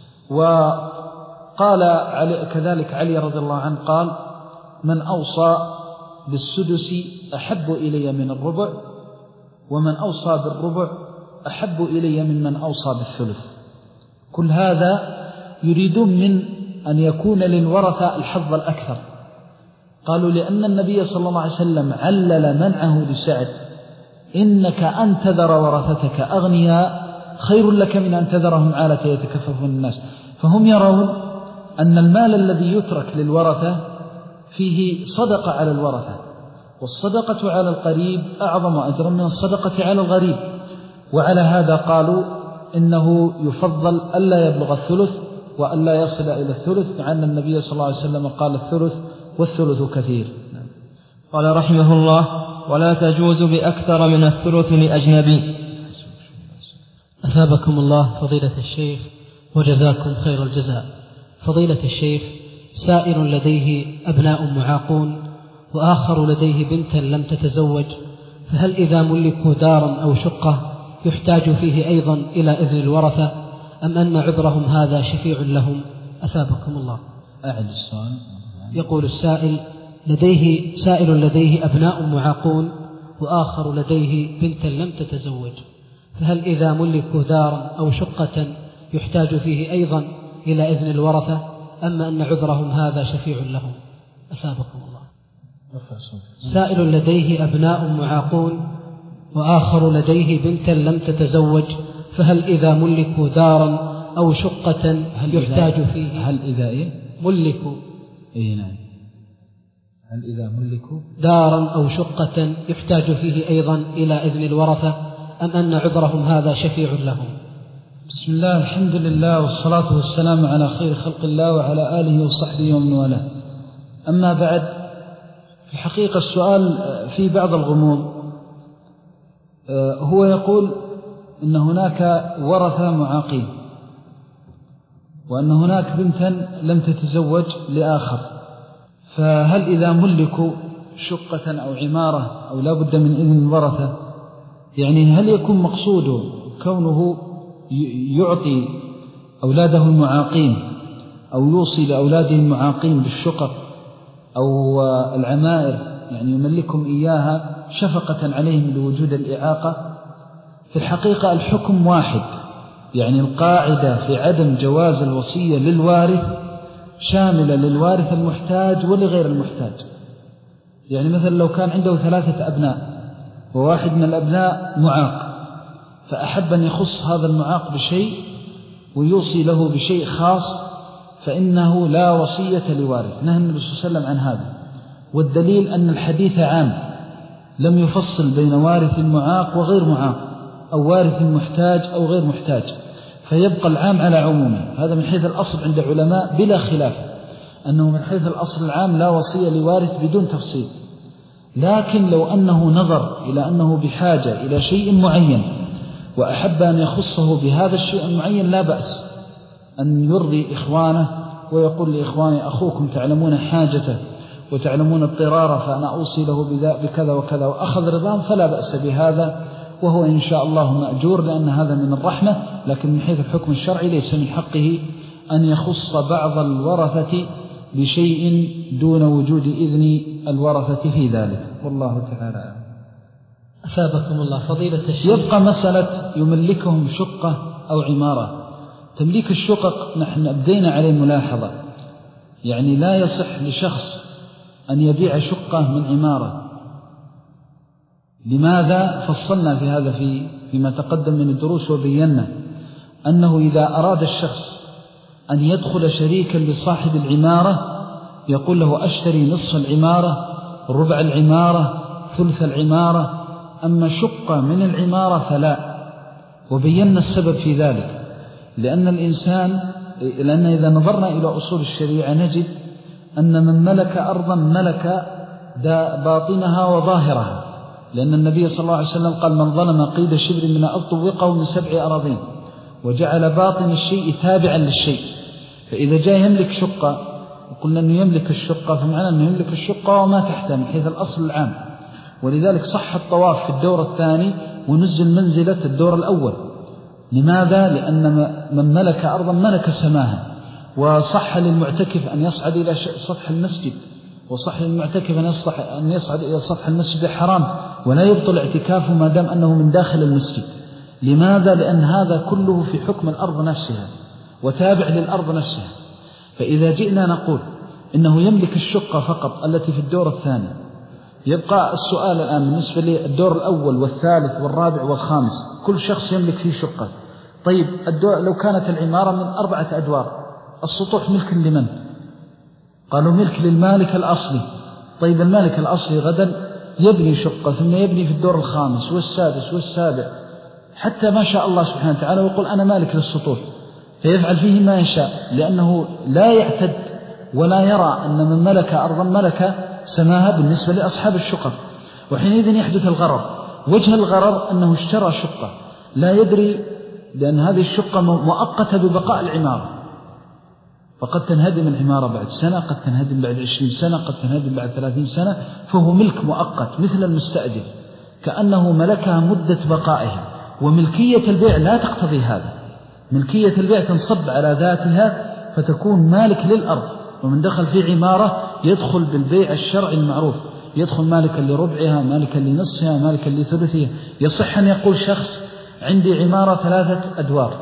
وقال علي كذلك علي رضي الله عنه قال: من أوصى بالسدس أحب إلي من الربع، ومن أوصى بالربع أحب إلي من من أوصى بالثلث. كل هذا يريدون من أن يكون للورثة الحظ الأكثر. قالوا: لأن النبي صلى الله عليه وسلم علل منعه لسعد: إنك أن تذر ورثتك أغنياء خير لك من أن تذرهم عالة يتكففون الناس. فهم يرون أن المال الذي يترك للورثة فيه صدقة على الورثة، والصدقة على القريب أعظم أجرا من الصدقة على الغريب. وعلى هذا قالوا إنه يفضل ألا يبلغ الثلث وألا يصل إلى الثلث، مع أن النبي صلى الله عليه وسلم قال: الثلث والثلث كثير. قال رحمه الله: ولا تجوز بأكثر من الثلث لأجنبي. أثابكم الله فضيلة الشيخ وجزاكم خير الجزاء. فضيلة الشيخ، سائل لديه أبناء معاقون وآخر لديه بنتا لم تتزوج، فهل إذا ملكوا دارا أو شقة يحتاج فيه أيضا إلى إذن الورثة، أم أن عذرهم هذا شفيع لهم؟ أثابكم الله. أعد السؤال. يقول السائل: لديه سائل لديه أبناء معاقون وآخر لديه بنتا لم تتزوج، فهل إذا ملكوا دارا أو شقة يحتاج فيه أيضا إلى إذن الورثة، أم أن عذرهم هذا شفيع لهم؟ أثابكم الله. سائل لديه أبناء معاقون وآخر لديه بنتا لم تتزوج، فهل إذا ملكوا دارا أو شقة يحتاج فيه هل إذا إيه؟ ملكوا إيه نعم هل إذا ملكوا دارا أو شقة يحتاج فيه أيضا إلى إذن الورثة، أم أن عذرهم هذا شفيع لهم؟ بسم الله، الحمد لله، والصلاة والسلام على خير خلق الله وعلى آله وصحبه ومن والاه. أما بعد، في الحقيقة السؤال في بعض الغموض. هو يقول إن هناك ورثة معاقين، وأن هناك بنتا لم تتزوج لآخر، فهل إذا ملكوا شقة أو عمارة أو لا بد من إذن الورثة؟ يعني هل يكون مقصوده كونه يعطي أولاده المعاقين أو يوصي لأولاده المعاقين بالشقق أو العمائر، يعني يملكهم إياها شفقة عليهم لوجود الإعاقة، في الحقيقة الحكم واحد. يعني القاعدة في عدم جواز الوصية للوارث شاملة للوارث المحتاج ولغير المحتاج. يعني مثلا لو كان عنده ثلاثة أبناء وواحد من الأبناء معاق، فأحب أن يخص هذا المعاق بشيء ويوصي له بشيء خاص، فإنه لا وصية لوارث. نهى النبي صلى الله عليه وسلم عن هذا، والدليل أن الحديث عام لم يفصل بين وارث معاق وغير معاق أو وارث محتاج أو غير محتاج، فيبقى العام على عمومه. هذا من حيث الأصل عند العلماء بلا خلاف، أنه من حيث الأصل العام لا وصية لوارث بدون تفصيل. لكن لو أنه نظر إلى أنه بحاجة إلى شيء معين وأحب أن يخصه بهذا الشيء المعين، لا بأس أن يرضي إخوانه ويقول لإخواني أخوكم تعلمون حاجته وتعلمون اضطراره، فأنا أوصي له بكذا وكذا، وأخذ رضاهم، فلا بأس بهذا، وهو إن شاء الله مأجور، لأن هذا من الرحمة. لكن من حيث الحكم الشرعي ليس من حقه أن يخص بعض الورثة بشيء دون وجود إذن الورثة في ذلك، والله تعالى. أثابكم الله فضيلة الشيخ. يبقى مسألة يملكهم شقة أو عمارة. تمليك الشقق نحن أبدينا عليه ملاحظة، يعني لا يصح لشخص أن يبيع شقة من عمارة. لماذا؟ فصلنا في هذا في فيما تقدم من الدروس، وبينا أنه إذا أراد الشخص أن يدخل شريكا لصاحب العمارة يقول له أشتري نصف العمارة، ربع العمارة، ثلث العمارة، أما شقة من العمارة فلا. وبينا السبب في ذلك، لأن الإنسان لأن إذا نظرنا إلى أصول الشريعة نجد أن من ملك أرضا ملك باطنها وظاهرها، لأن النبي صلى الله عليه وسلم قال من ظلم قيد شبر من الأرض طوقه من سبع أراضين، وجعل باطن الشيء تابعا للشيء. فإذا جاء يملك شقة وقلنا أنه يملك الشقة، فمعنى أنه يملك الشقة وما تحتها من حيث الأصل العام. ولذلك صح الطواف في الدور الثاني ونزل منزلة الدور الأول. لماذا؟ لأن من ملك أرضا ملك سماها. وصح للمعتكف أن يصعد إلى سطح المسجد، وصح للمعتكف أن يصعد, أن يصعد إلى سطح المسجد الحرام، ولا يبطل اعتكافه ما دام أنه من داخل المسجد. لماذا؟ لأن هذا كله في حكم الأرض نفسها وتابع للأرض نفسها. فإذا جئنا نقول إنه يملك الشقة فقط التي في الدور الثاني، يبقى السؤال الآن بالنسبة للدور الأول والثالث والرابع والخامس، كل شخص يملك فيه شقة. طيب لو كانت العمارة من أربعة أدوار، السطوح ملك لمن؟ قالوا ملك للمالك الأصلي. طيب المالك الأصلي غدا يبني شقة ثم يبني في الدور الخامس والسادس والسابع، حتى ما شاء الله سبحانه وتعالى، ويقول أنا مالك للسطوح، فيفعل فيه ما يشاء، لأنه لا يعتد ولا يرى أن من ملك أرضا ملك سماها بالنسبة لأصحاب الشقق. وحينئذ يحدث الغرر. وجه الغرر أنه اشترى شقة لا يدري، لأن هذه الشقة مؤقتة ببقاء العمارة، فقد تنهدم العمارة بعد سنة، قد تنهدم بعد عشرين سنة، قد تنهدم بعد ثلاثين سنة، فهو ملك مؤقت مثل المستأجر، كأنه ملكها مدة بقائها. وملكية البيع لا تقتضي هذا. ملكية البيع تنصب على ذاتها فتكون مالك للأرض. ومن دخل في عمارة يدخل بالبيع الشرعي المعروف، يدخل مالكا لربعها، مالكا لنصفها، مالكا لثلثها. يصح أن يقول شخص عندي عمارة ثلاثة أدوار،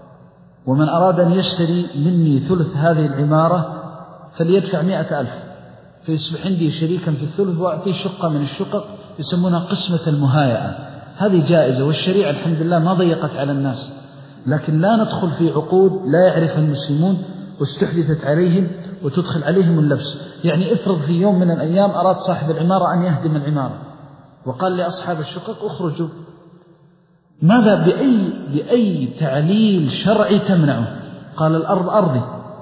ومن أراد أن يشتري مني ثلث هذه العمارة فليدفع مئة ألف، فيصبح عندي شريكا في الثلث وأعطيه شقة من الشقق يسمونها قسمة المهايئة. هذه جائزة، والشريعة الحمد لله ما ضيقت على الناس. لكن لا ندخل في عقود لا يعرفها المسلمون واستحدثت عليهم وتدخل عليهم اللبس. يعني افرض في يوم من الأيام أراد صاحب العمارة أن يهدم العمارة وقال لأصحاب الشقق اخرجوا، ماذا بأي, بأي تعليل شرعي تمنعه؟ قال الأرض أرضي،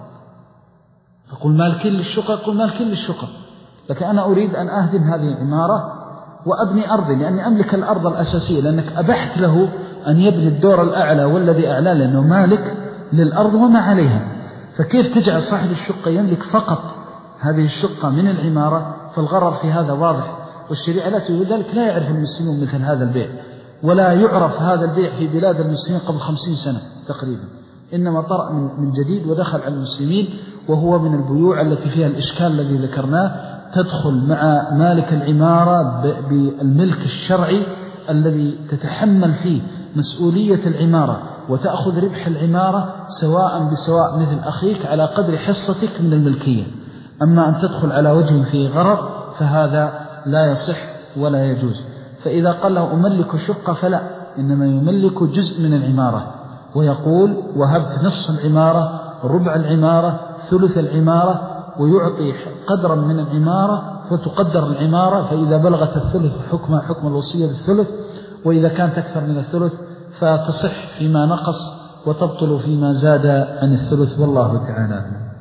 فقل مالكين للشقق، قل مالكين للشقق، لكن أنا أريد أن أهدم هذه العمارة وأبني أرضي، لأني أملك الأرض الأساسية، لأنك أبحت له أن يبني الدور الأعلى والذي أعلى، لأنه مالك للأرض وما عليها. فكيف تجعل صاحب الشقة يملك فقط هذه الشقة من العمارة؟ فالغرر في هذا واضح، والشريعة لا تريد ذلك. لا يعرف المسلمون مثل هذا البيع، ولا يعرف هذا البيع في بلاد المسلمين قبل خمسين سنة تقريبا، إنما طرأ من جديد ودخل على المسلمين، وهو من البيوع التي فيها الإشكال الذي ذكرناه، تدخل مع مالك العمارة بالملك الشرعي الذي تتحمل فيه مسؤولية العمارة وتأخذ ربح العمارة سواء بسواء مثل أخيك على قدر حصتك من الملكية. أما أن تدخل على وجه فيه غرر فهذا لا يصح ولا يجوز. فإذا قال له أملك شقة فلا، إنما يملك جزء من العمارة، ويقول وهبت نصف العمارة، ربع العمارة، ثلث العمارة، ويعطي قدرا من العمارة فتقدر العمارة، فإذا بلغت الثلث حكم حكم الوصية بالثلث، وإذا كانت أكثر من الثلث فتصح فيما نقص وتبطل فيما زاد عن الثلث، والله تعالى.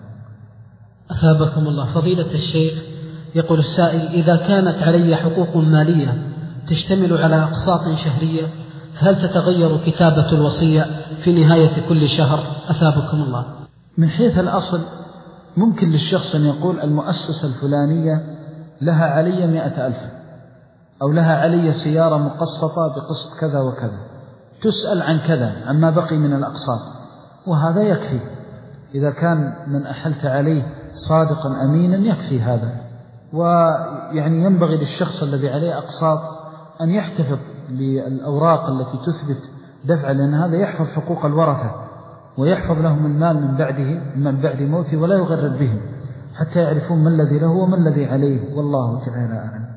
أثابكم الله. فضيلة الشيخ، يقول السائل: إذا كانت علي حقوق مالية تشتمل على أقساط شهرية، هل تتغير كتابة الوصية في نهاية كل شهر؟ أثابكم الله. من حيث الأصل ممكن للشخص أن يقول المؤسسة الفلانية لها علي مئة ألف، أو لها علي سيارة مقسطة بقسط كذا وكذا، تسأل عن كذا عما بقي من الأقساط، وهذا يكفي. إذا كان من أحلت عليه صادقا أمينا يكفي هذا. ويعني ينبغي للشخص الذي عليه أقساط أن يحتفظ بالأوراق التي تثبت دفع، لأن هذا يحفظ حقوق الورثة ويحفظ لهم المال من بعده من بعد موته، ولا يغرر بهم حتى يعرفون ما الذي له وما الذي عليه، والله تعالى أعلم.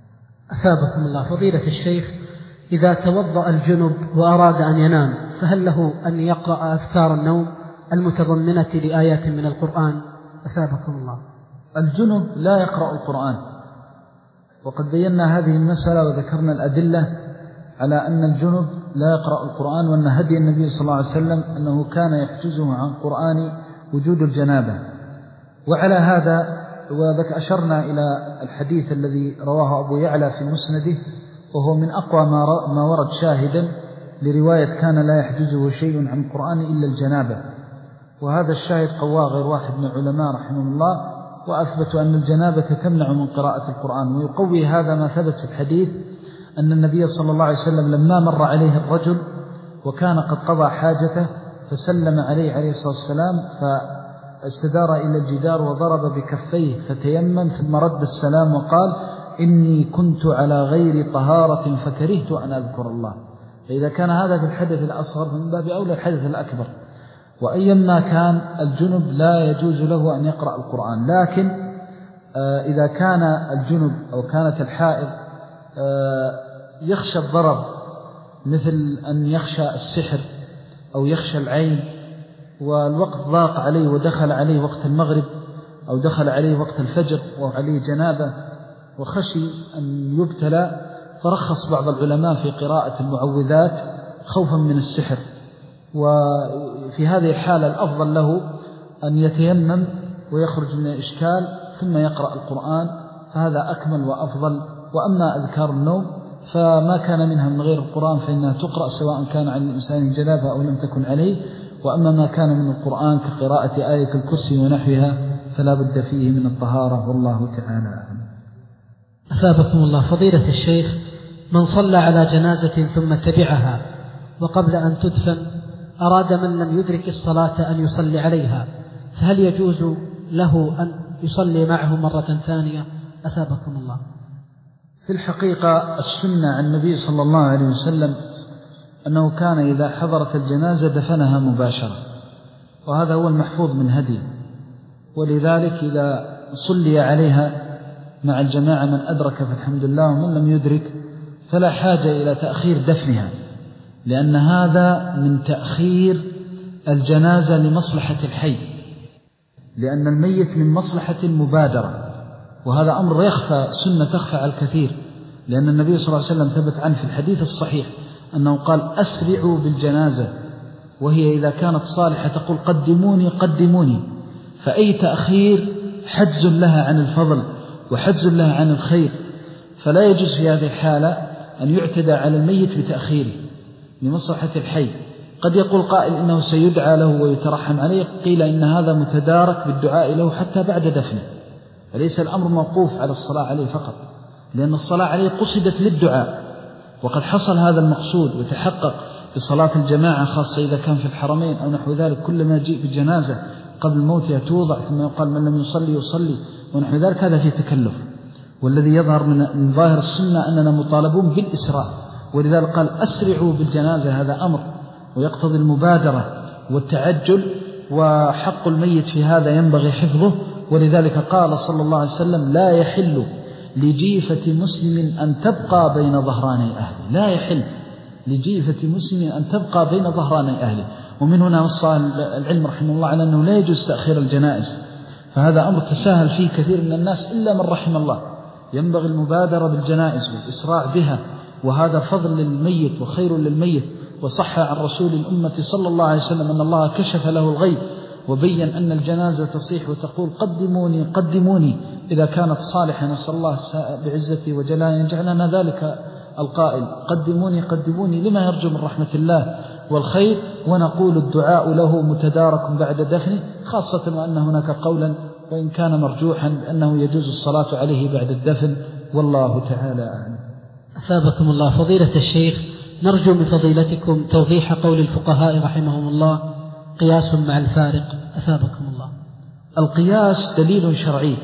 أثابكم الله. فضيلة الشيخ، إذا توضأ الجنب وأراد أن ينام فهل له أن يقرأ أذكار النوم المتضمنة لآيات من القرآن؟ أثابكم الله. الجنب لا يقرأ القرآن، وقد بينا هذه المسألة وذكرنا الأدلة على أن الجنب لا يقرأ القرآن، وأن هدي النبي صلى الله عليه وسلم أنه كان يحجزه عن القرآن وجود الجنابة. وعلى هذا وأشرنا إلى الحديث الذي رواه أبو يعلى في مسنده، وهو من أقوى ما ورد شاهدا لرواية كان لا يحجزه شيء عن القرآن إلا الجنابة، وهذا الشاهد قواه غير واحد من العلماء رحمه الله، وأثبتوا أن الجنابة تمنع من قراءة القرآن. ويقوي هذا ما ثبت في الحديث أن النبي صلى الله عليه وسلم لما مر عليه الرجل وكان قد قضى حاجته فسلم عليه عليه الصلاة والسلام، فاستدار إلى الجدار وضرب بكفيه فتيمم، ثم رد السلام وقال: إني كنت على غير طهارة فكرهت أن أذكر الله. فإذا كان هذا في الحدث الأصغر فمن باب أولى الحدث الأكبر. وأيما كان الجنب لا يجوز له أن يقرأ القرآن، لكن إذا كان الجنب أو كانت الحائض يخشى الضرر، مثل أن يخشى السحر أو يخشى العين، والوقت ضاق عليه ودخل عليه وقت المغرب أو دخل عليه وقت الفجر وعليه جنابة وخشي أن يبتلى، فرخص بعض العلماء في قراءة المعوذات خوفا من السحر. وفي هذه الحالة الأفضل له أن يتيمم ويخرج من الإشكال ثم يقرأ القرآن، فهذا أكمل وأفضل. وأما أذكار النوم فما كان منها من غير القرآن فإنها تقرأ سواء كان عن الإنسان جنابة أو لم تكن عليه، وأما ما كان من القرآن كقراءة آية الكرسي ونحوها فلا بد فيه من الطهارة، والله تعالى أعلم. أثابكم الله. فضيلة الشيخ، من صلى على جنازة ثم تبعها وقبل أن تدفن أراد من لم يدرك الصلاة أن يصلي عليها، فهل يجوز له أن يصلي معه مرة ثانية؟ أثابكم الله. في الحقيقة السنة عن النبي صلى الله عليه وسلم أنه كان إذا حضرت الجنازة دفنها مباشرة، وهذا هو المحفوظ من هدي. ولذلك إذا صلي عليها مع الجماعة من أدرك فالحمد لله، ومن لم يدرك فلا حاجة إلى تأخير دفنها، لأن هذا من تأخير الجنازة لمصلحة الحي، لأن الميت من مصلحة المبادرة، وهذا أمر يخفى، سنة تخفى على الكثير، لأن النبي صلى الله عليه وسلم ثبت عنه في الحديث الصحيح أنه قال: أسرعوا بالجنازة، وهي إذا كانت صالحة تقول: قدموني قدموني. فأي تأخير حجز لها عن الفضل وحجز لها عن الخير، فلا يجوز في هذه الحالة أن يعتدى على الميت بتأخيره لمصلحة الحي. قد يقول قائل إنه سيدعى له ويترحم عليه، قيل إن هذا متدارك بالدعاء له حتى بعد دفنه، فليس الأمر موقوف على الصلاة عليه فقط، لأن الصلاة عليه قصدت للدعاء، وقد حصل هذا المقصود وتحقق بصلاة الجماعة، خاصة إذا كان في الحرمين أو نحو ذلك، كلما جيء بالجنازة قبل موتها توضع ثم يقال من لم يصلي يصلي ونحو ذلك، هذا فيه تكلف. والذي يظهر من ظاهر السنة أننا مطالبون بالإسراع، ولذلك قال أسرعوا بالجنازة، هذا أمر ويقتضي المبادرة والتعجل، وحق الميت في هذا ينبغي حفظه. ولذلك قال صلى الله عليه وسلم لا يحل لجيفة مسلم أن تبقى بين ظهراني أهله، لا يحل لجيفة مسلم أن تبقى بين ظهراني أهله. ومن هنا نص العلم رحمه الله على أنه لا يجوز تأخير الجنائز، فهذا أمر تساهل فيه كثير من الناس إلا من رحم الله. ينبغي المبادرة بالجنائز والإسراع بها، وهذا فضل للميت وخير للميت. وصح عن رسول الأمة صلى الله عليه وسلم أن الله كشف له الغيب وبين أن الجنازة تصيح وتقول قدموني قدموني إذا كانت صالحة، نسأل الله بعزته وجلاله يجعلنا ذلك القائل قدموني قدموني لما يرجو من رحمة الله والخير. ونقول الدعاء له متدارك بعد دفنه، خاصة وأن هناك قولا وإن كان مرجوحا بأنه يجوز الصلاة عليه بعد الدفن، والله تعالى أعلم. أثابكم الله فضيلة الشيخ، نرجو من فضيلتكم توضيح قول الفقهاء رحمهم الله قياس مع الفارق، أثابكم الله. القياس دليل شرعي،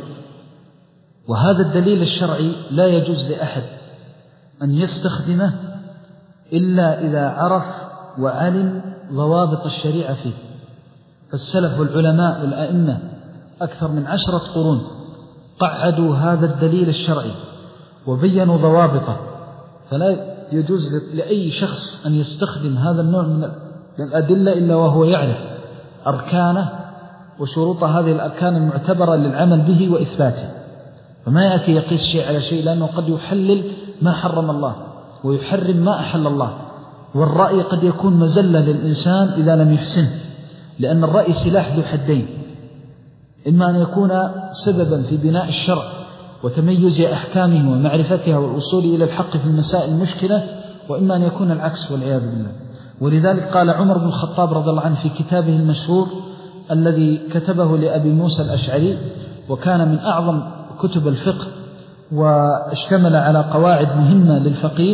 وهذا الدليل الشرعي لا يجوز لأحد أن يستخدمه إلا إذا عرف وعلم ضوابط الشريعة فيه. فالسلف والعلماء والأئمة أكثر من عشرة قرون قعدوا هذا الدليل الشرعي وبينوا ضوابطه، فلا يجوز لأي شخص أن يستخدم هذا النوع من الأدلة إلا وهو يعرف أركانه وشروط هذه الأركان المعتبرة للعمل به وإثباته. فما يأتي يقيس شيء على شيء، لأنه قد يحلل ما حرم الله ويحرم ما أحل الله. والرأي قد يكون مزلة للإنسان إذا لم يحسنه، لأن الرأي سلاح ذو حدين، إما أن يكون سببا في بناء الشرع وتميز أحكامه ومعرفتها والوصول إلى الحق في المسائل المشكلة، وإما أن يكون العكس والعياذ بالله. ولذلك قال عمر بن الخطاب رضي الله عنه في كتابه المشهور الذي كتبه لأبي موسى الأشعري، وكان من أعظم كتب الفقه واشتمل على قواعد مهمة للفقيه،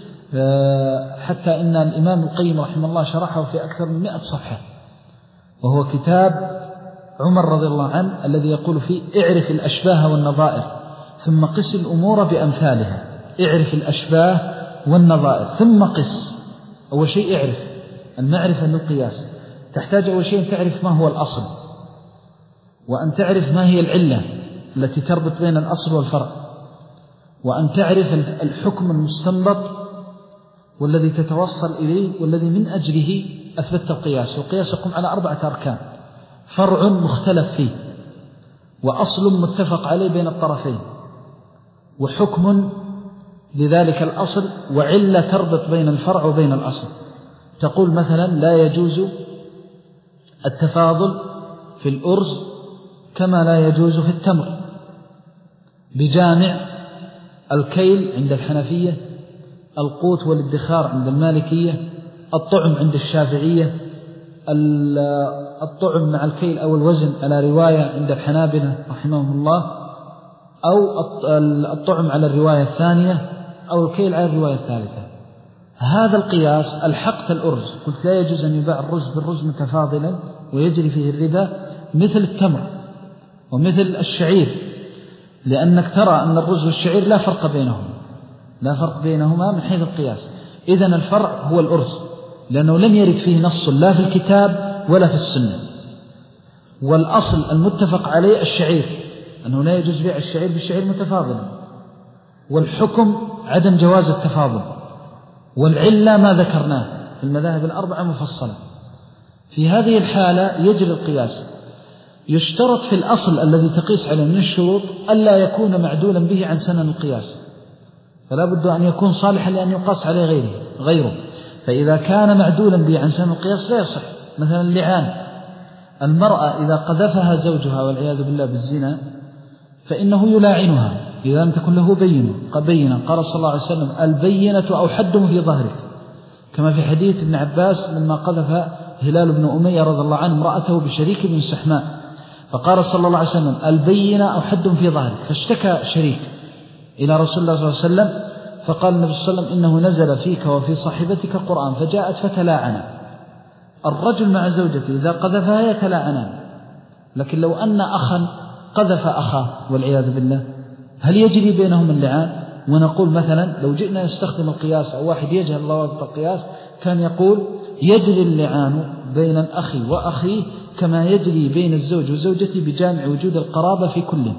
حتى إن الإمام القيم رحمه الله شرحه في أكثر من مئة صفحة، وهو كتاب عمر رضي الله عنه الذي يقول فيه اعرف الأشباه والنظائر ثم قس الأمور بأمثالها. اعرف الأشباه والنظائر ثم قس. أول شيء اعرف المعرفة للقياس، تحتاج أول شيء أن تعرف ما هو الأصل، وأن تعرف ما هي العلة التي تربط بين الأصل والفرع، وأن تعرف الحكم المستنبط والذي تتوصل إليه والذي من أجله أثبت القياس. والقياس يقوم على أربعة أركان: فرع مختلف فيه، وأصل متفق عليه بين الطرفين، وحكم لذلك الأصل، وعلة تربط بين الفرع وبين الأصل. تقول مثلا لا يجوز التفاضل في الأرز كما لا يجوز في التمر، بجامع الكيل عند الحنفية، القوت والادخار عند المالكية، الطعم عند الشافعية، الطعم مع الكيل أو الوزن على رواية عند الحنابلة رحمهم الله، أو الطعم على الرواية الثانية، أو الكيل على الرواية الثالثة. هذا القياس الحقت الأرز، قلت لا يجوز أن يباع الرز بالرز متفاضلا ويجري فيه الربا مثل التمر ومثل الشعير، لأنك ترى أن الرز والشعير لا فرق بينهما، لا فرق بينهما من حيث القياس. إذن الفرع هو الأرز، لأنه لم يرد فيه نص لا في الكتاب ولا في السنة. والأصل المتفق عليه الشعير، أنه لا يجوز بيع الشعير بالشعير متفاضلا. والحكم عدم جواز التفاضل. والعلة ما ذكرناه في المذاهب الأربعة مفصلة. في هذه الحالة يجري القياس. يشترط في الأصل الذي تقيس عليه من الشروط ألا يكون معدولا به عن سنن القياس، فلا بد أن يكون صالحا لأن يقاس عليه غيره, غيره. فإذا كان معدولا به عن سنن القياس لا يصح. مثلا اللعان، المرأة إذا قذفها زوجها والعياذ بالله بالزنا فإنه يلاعنها إذا لم تكن له بينة. قبينا قال صلى الله عليه وسلم البينة أو حده في ظهرك، كما في حديث ابن عباس لما قذف هلال بن أمية رضي الله عنه امرأته بشريك بن سحماء، فقال صلى الله عليه وسلم البينة أو حد في ظهرك، فاشتكى شريك إلى رسول الله صلى الله عليه وسلم فقال النبي صلى الله عليه وسلم إنه نزل فيك وفي صاحبتك قرآن فجاءت فتلاعنا. الرجل مع زوجته إذا قذفها يتلاعنان، لكن لو أن أخا قذف أخاه والعياذ بالله هل يجري بينهم اللعان؟ ونقول مثلا لو جئنا نستخدم القياس أو واحد يجهل ضوابط القياس كان يقول يجري اللعان بين الأخ وأخيه كما يجري بين الزوج وزوجته بجامع وجود القرابة في كل.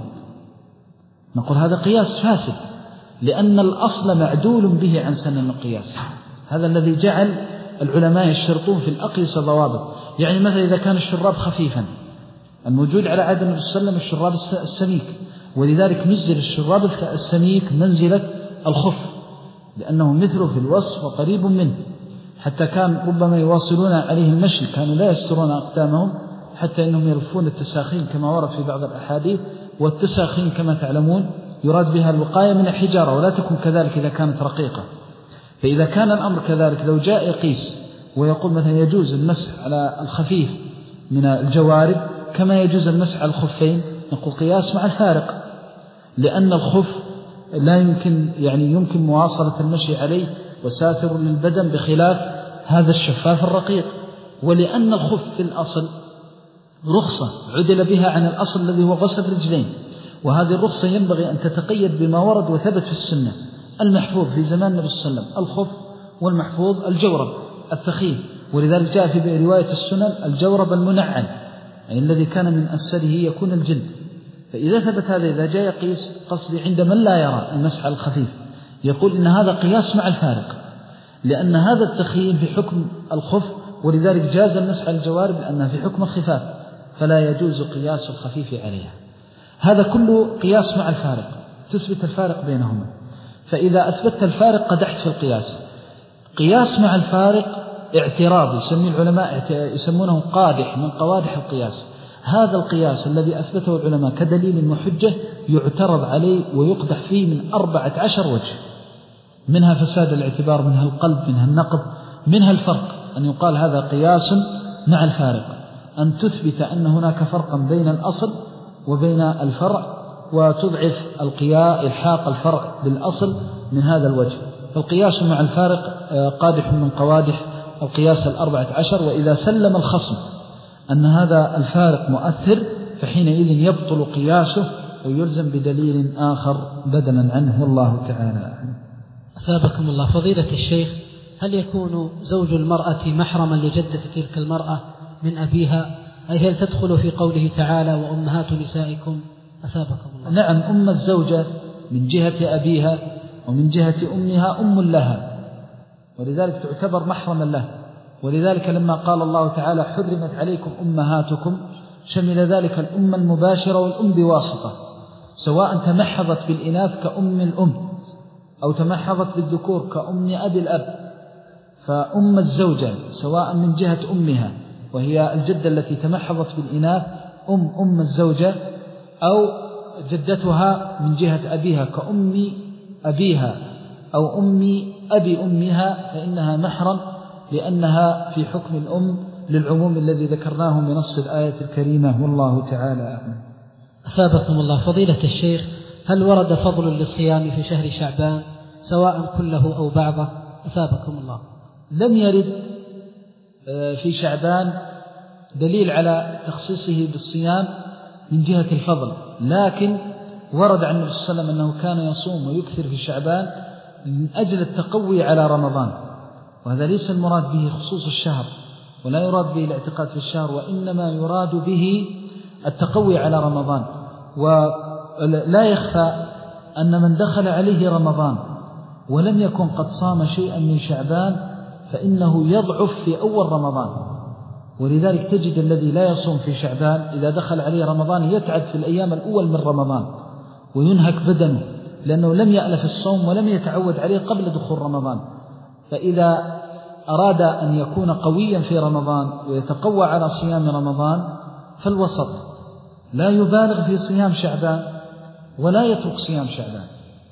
نقول هذا قياس فاسد، لأن الأصل معدول به عن سنن القياس. هذا الذي جعل العلماء يشترطون في الأقيسة ضوابط. يعني مثلا إذا كان الشراب خفيفا، الموجود على عهد النبي صلى الله عليه وسلم الشراب السميك، ولذلك نزل الشراب السميك منزلة الخف لأنه مثله في الوصف وقريب منه، حتى كان ربما يواصلون عليه المشي، كانوا لا يسترون أقدامهم حتى أنهم يلفون التساخين كما ورد في بعض الأحاديث. والتساخين كما تعلمون يراد بها الوقاية من الحجارة، ولا تكون كذلك إذا كانت رقيقة. فإذا كان الأمر كذلك لو جاء يقيس ويقول مثلا يجوز المسح على الخفيف من الجوارب كما يجوز المسح على الخفين، نقول قياس مع الفارق، لأن الخف لا يمكن يعني يمكن مواصلة المشي عليه وساتر للبدن بخلاف هذا الشفاف الرقيق. ولأن الخف في الأصل رخصة عدل بها عن الأصل الذي هو غسل الرجلين، وهذه الرخصة ينبغي أن تتقيد بما ورد وثبت في السنة. المحفوظ في زمان النبي صلى الله عليه وسلم الخف، والمحفوظ الجورب الثخين، ولذلك جاء في رواية السنن الجورب المنعل، يعني الذي كان من أسره يكون الجلد. فإذا ثبت هذا إذا جاء يقيس قصدي عند من لا يرى المسح الخفيف يقول إن هذا قياس مع الفارق، لأن هذا التخييم في حكم الخف، ولذلك جاز المسح على الجوارب لأنها في حكم الخفاف، فلا يجوز قياس الخفيف عليها. هذا كله قياس مع الفارق، تثبت الفارق بينهما. فإذا أثبت الفارق قدحت في القياس. قياس مع الفارق اعتراض يسميه العلماء يسمونه قادح من قوادح القياس. هذا القياس الذي أثبته العلماء كدليل وحجة يعترض عليه ويقدح فيه من أربعة عشر وجه، منها فساد الاعتبار، منها القلب، منها النقض، منها الفرق. أن يقال هذا قياس مع الفارق، أن تثبت أن هناك فرقا بين الأصل وبين الفرع وتضعف القياس إلحاق الفرع بالأصل من هذا الوجه. القياس مع الفارق قادح من قوادح القياس الأربعة عشر. وإذا سلم الخصم أن هذا الفارق مؤثر فحينئذ يبطل قياسه ويلزم بدليل آخر بدلا عنه، والله تعالى. أثابكم الله. فضيلة الشيخ، هل يكون زوج المرأة محرما لجدة تلك المرأة من أبيها؟ أي هل تدخل في قوله تعالى وأمهات نسائكم؟ أثابكم الله. نعم، أم الزوجة من جهة أبيها ومن جهة أمها أم لها، ولذلك تعتبر محرما له. ولذلك لما قال الله تعالى حرمت عليكم أمهاتكم شمل ذلك الأم المباشرة والأم بواسطة، سواء تمحضت بالإناث كأم الأم أو تمحضت بالذكور كأم أبي الأب. فأم الزوجة سواء من جهة أمها وهي الجدة التي تمحضت بالإناث أم أم الزوجة، أو جدتها من جهة أبيها كأم أبيها أو أم أبي أمها، فإنها محرم لأنها في حكم الأم للعموم الذي ذكرناه من نص الآية الكريمة، والله تعالى أعلم. أثابكم الله. فضيلة الشيخ، هل ورد فضل للصيام في شهر شعبان سواء كله أو بعضه؟ أثابكم الله. لم يرد في شعبان دليل على تخصيصه بالصيام من جهة الفضل، لكن ورد عن النبي صلى الله عليه وسلم أنه كان يصوم ويكثر في شعبان من أجل التقوي على رمضان، وهذا ليس المراد به خصوص الشهر، ولا يراد به الاعتقاد في الشهر، وإنما يراد به التقوي على رمضان. ولا يخفى أن من دخل عليه رمضان ولم يكن قد صام شيئا من شعبان فإنه يضعف في أول رمضان، ولذلك تجد الذي لا يصوم في شعبان إذا دخل عليه رمضان يتعب في الأيام الأول من رمضان وينهك بدنه، لأنه لم يألف الصوم ولم يتعود عليه قبل دخول رمضان. فإذا أراد أن يكون قويا في رمضان ويتقوى على صيام رمضان فالوسط، لا يبالغ في صيام شعبان ولا يترك صيام شعبان.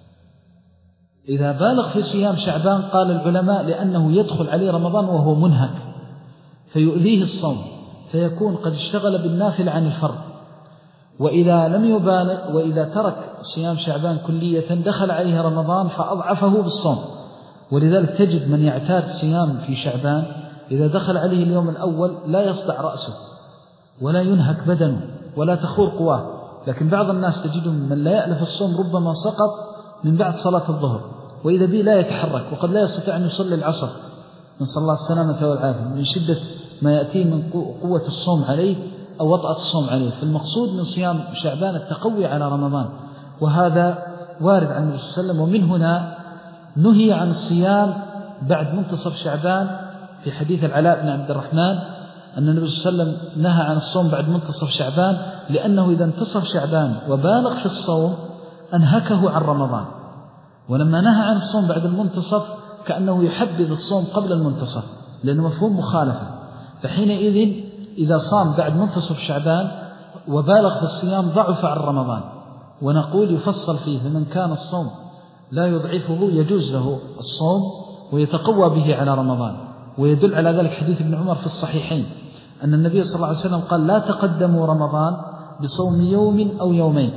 إذا بالغ في صيام شعبان قال العلماء لأنه يدخل عليه رمضان وهو منهك فيؤذيه الصوم، فيكون قد اشتغل بالنافل عن الفرض. وإذا لم يبالغ وإذا ترك صيام شعبان كلية دخل عليه رمضان فأضعفه بالصوم. ولذلك تجد من يعتاد صيام في شعبان إذا دخل عليه اليوم الأول لا يصدع رأسه ولا ينهك بدنه ولا تخور قواه. لكن بعض الناس تجدهم من لا يألف الصوم ربما سقط من بعد صلاة الظهر، وإذا به لا يتحرك وقد لا يستطيع أن يصلي العصر، نسأل الله السلامة والعافية من شدة ما يأتيه من قوة الصوم عليه أو وطأة الصوم عليه. فالمقصود من صيام شعبان التقوي على رمضان، وهذا وارد عن النبي صلى الله عليه وسلم. ومن هنا نهي عن الصيام بعد منتصف شعبان في حديث العلاء بن عبد الرحمن أن النبي صلى الله عليه وسلم نهى عن الصوم بعد منتصف شعبان، لأنه إذا انتصف شعبان وبالغ في الصوم أنهكه عن رمضان، ولما نهى عن الصوم بعد المنتصف كأنه يحبذ الصوم قبل المنتصف لأنه مفهوم مخالفة. فحينئذ إذا صام بعد منتصف شعبان وبالغ في الصيام ضعف عن رمضان. ونقول يفصل فيه فمن كان الصوم لا يضعفه يجوز له الصوم ويتقوى به على رمضان. ويدل على ذلك حديث ابن عمر في الصحيحين أن النبي صلى الله عليه وسلم قال لا تقدموا رمضان بصوم يوم أو يومين.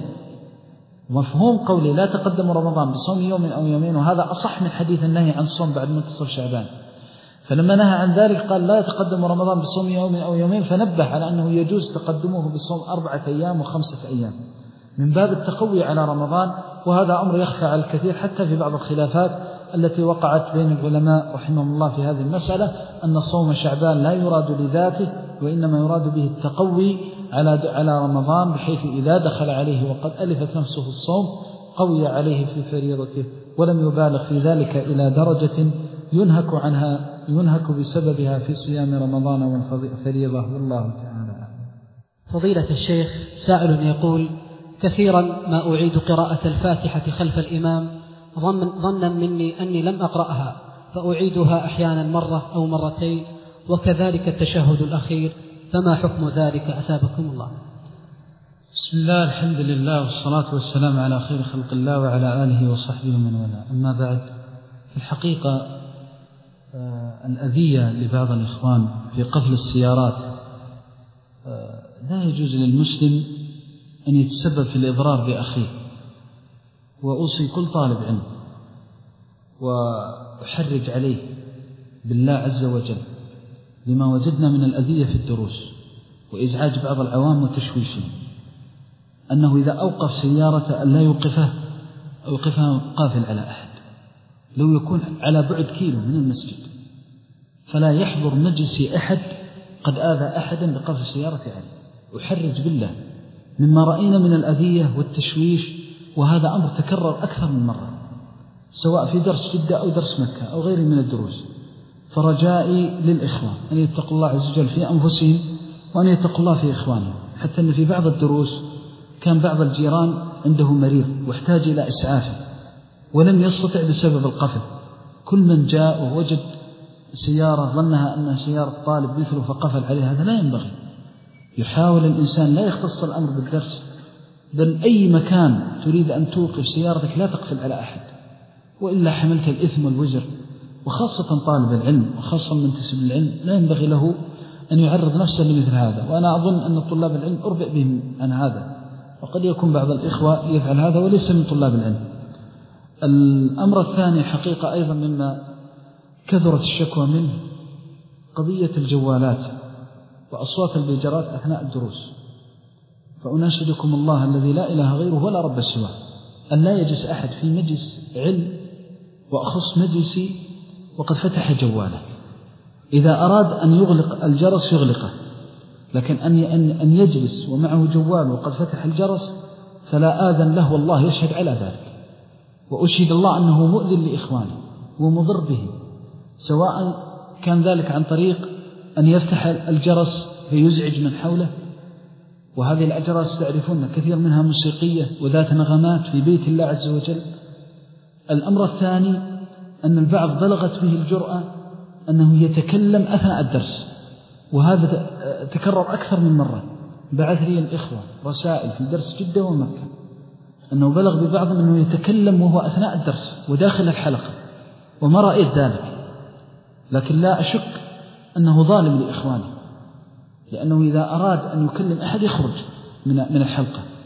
مفهوم قولي لا تقدموا رمضان بصوم يوم أو يومين، وهذا أصح من حديث النهي عن الصوم بعد منتصف شعبان. فلما نهى عن ذلك قال لا يتقدم رمضان بصوم يوم أو يومين، فنبه على أنه يجوز تقدمه بصوم أربعة أيام وخمسة أيام من باب التقوي على رمضان. وهذا أمر يخفى على الكثير حتى في بعض الخلافات التي وقعت بين العلماء رحمهم الله في هذه المسألة، أن صوم شعبان لا يراد لذاته وإنما يراد به التقوي على على رمضان، بحيث إذا دخل عليه وقد ألفت نفسه في الصوم قوي عليه في فريضته ولم يبالغ في ذلك إلى درجة ينهك عنها ينهك بسببها في صيام رمضان والفريضة. والله تعالى. فضيلة الشيخ، سائل يقول: كثيرا ما أعيد قراءة الفاتحة خلف الإمام ظنا مني أني لم أقرأها، فأعيدها أحيانا مرة أو مرتين، وكذلك التشهد الأخير، فما حكم ذلك أثابكم الله؟ بسم الله، الحمد لله، والصلاة والسلام على خير خلق الله وعلى آله وصحبه ومن والاه. أما بعد، في الحقيقة الأذية لبعض الإخوان في قفل السيارات لا يجوز للمسلم أن يتسبب في الإضرار بأخيه. وأوصي كل طالب علم وأحرج عليه بالله عز وجل لما وجدنا من الأذية في الدروس وإزعاج بعض العوام وتشويشهم، أنه إذا أوقف سيارة أن لا يوقفها أوقفها قافل على أحد، لو يكون على بعد كيلو من المسجد، فلا يحضر مجلس أحد قد آذى أحدا بقفل سيارة عليه. أحرج بالله مما رأينا من الأذية والتشويش، وهذا أمر تكرر أكثر من مرة سواء في درس جدة أو درس مكة أو غيره من الدروس. فرجائي للإخوان أن يتقوا الله عز وجل في أنفسهم وأن يتقوا الله في إخوانهم. حتى أن في بعض الدروس كان بعض الجيران عنده مريض واحتاج إلى إسعافه ولم يستطع بسبب القفل. كل من جاء ووجد سيارة ظنها أنها سيارة طالب مثله فقفل عليها، هذا لا ينبغي. يحاول الإنسان لا يختص الأمر بالدرس، بل أي مكان تريد أن توقف سيارتك لا تقفل على أحد، وإلا حملت الإثم والوزر. وخاصة طالب العلم وخاصة من تسب العلم لا ينبغي له أن يعرض نفسه لمثل هذا. وأنا أظن أن طلاب العلم أربئ بهم عن هذا، وقد يكون بعض الإخوة يفعل هذا وليس من طلاب العلم. الأمر الثاني حقيقة أيضا مما كثرت الشكوى منه قضية الجوالات وأصوات البيجرات أثناء الدروس. فأناشدكم الله الذي لا إله غيره ولا رب سواه أن لا يجلس أحد في مجلس علم وأخص مجلسي وقد فتح جواله. إذا أراد أن يغلق الجرس يغلقه، لكن أن يجلس ومعه جوال وقد فتح الجرس فلا آذن له، والله يشهد على ذلك. وأشهد الله أنه مؤذن لإخوانه ومضر به، سواء كان ذلك عن طريق أن يفتح الجرس فيزعج من حوله، وهذه الأجراس تعرفون كثير منها موسيقية وذات نغمات في بيت الله عز وجل. الأمر الثاني أن البعض بلغت به الجرأة أنه يتكلم أثناء الدرس، وهذا تكرر أكثر من مرة. بعث لي الإخوة رسائل في درس جدة ومكة أنه بلغ ببعضهم أنه يتكلم وهو أثناء الدرس وداخل الحلقة، وما رأيت ذلك، لكن لا أشك أنه ظالم لإخوانه، لأنه إذا أراد أن يكلم أحد يخرج من من الحلقة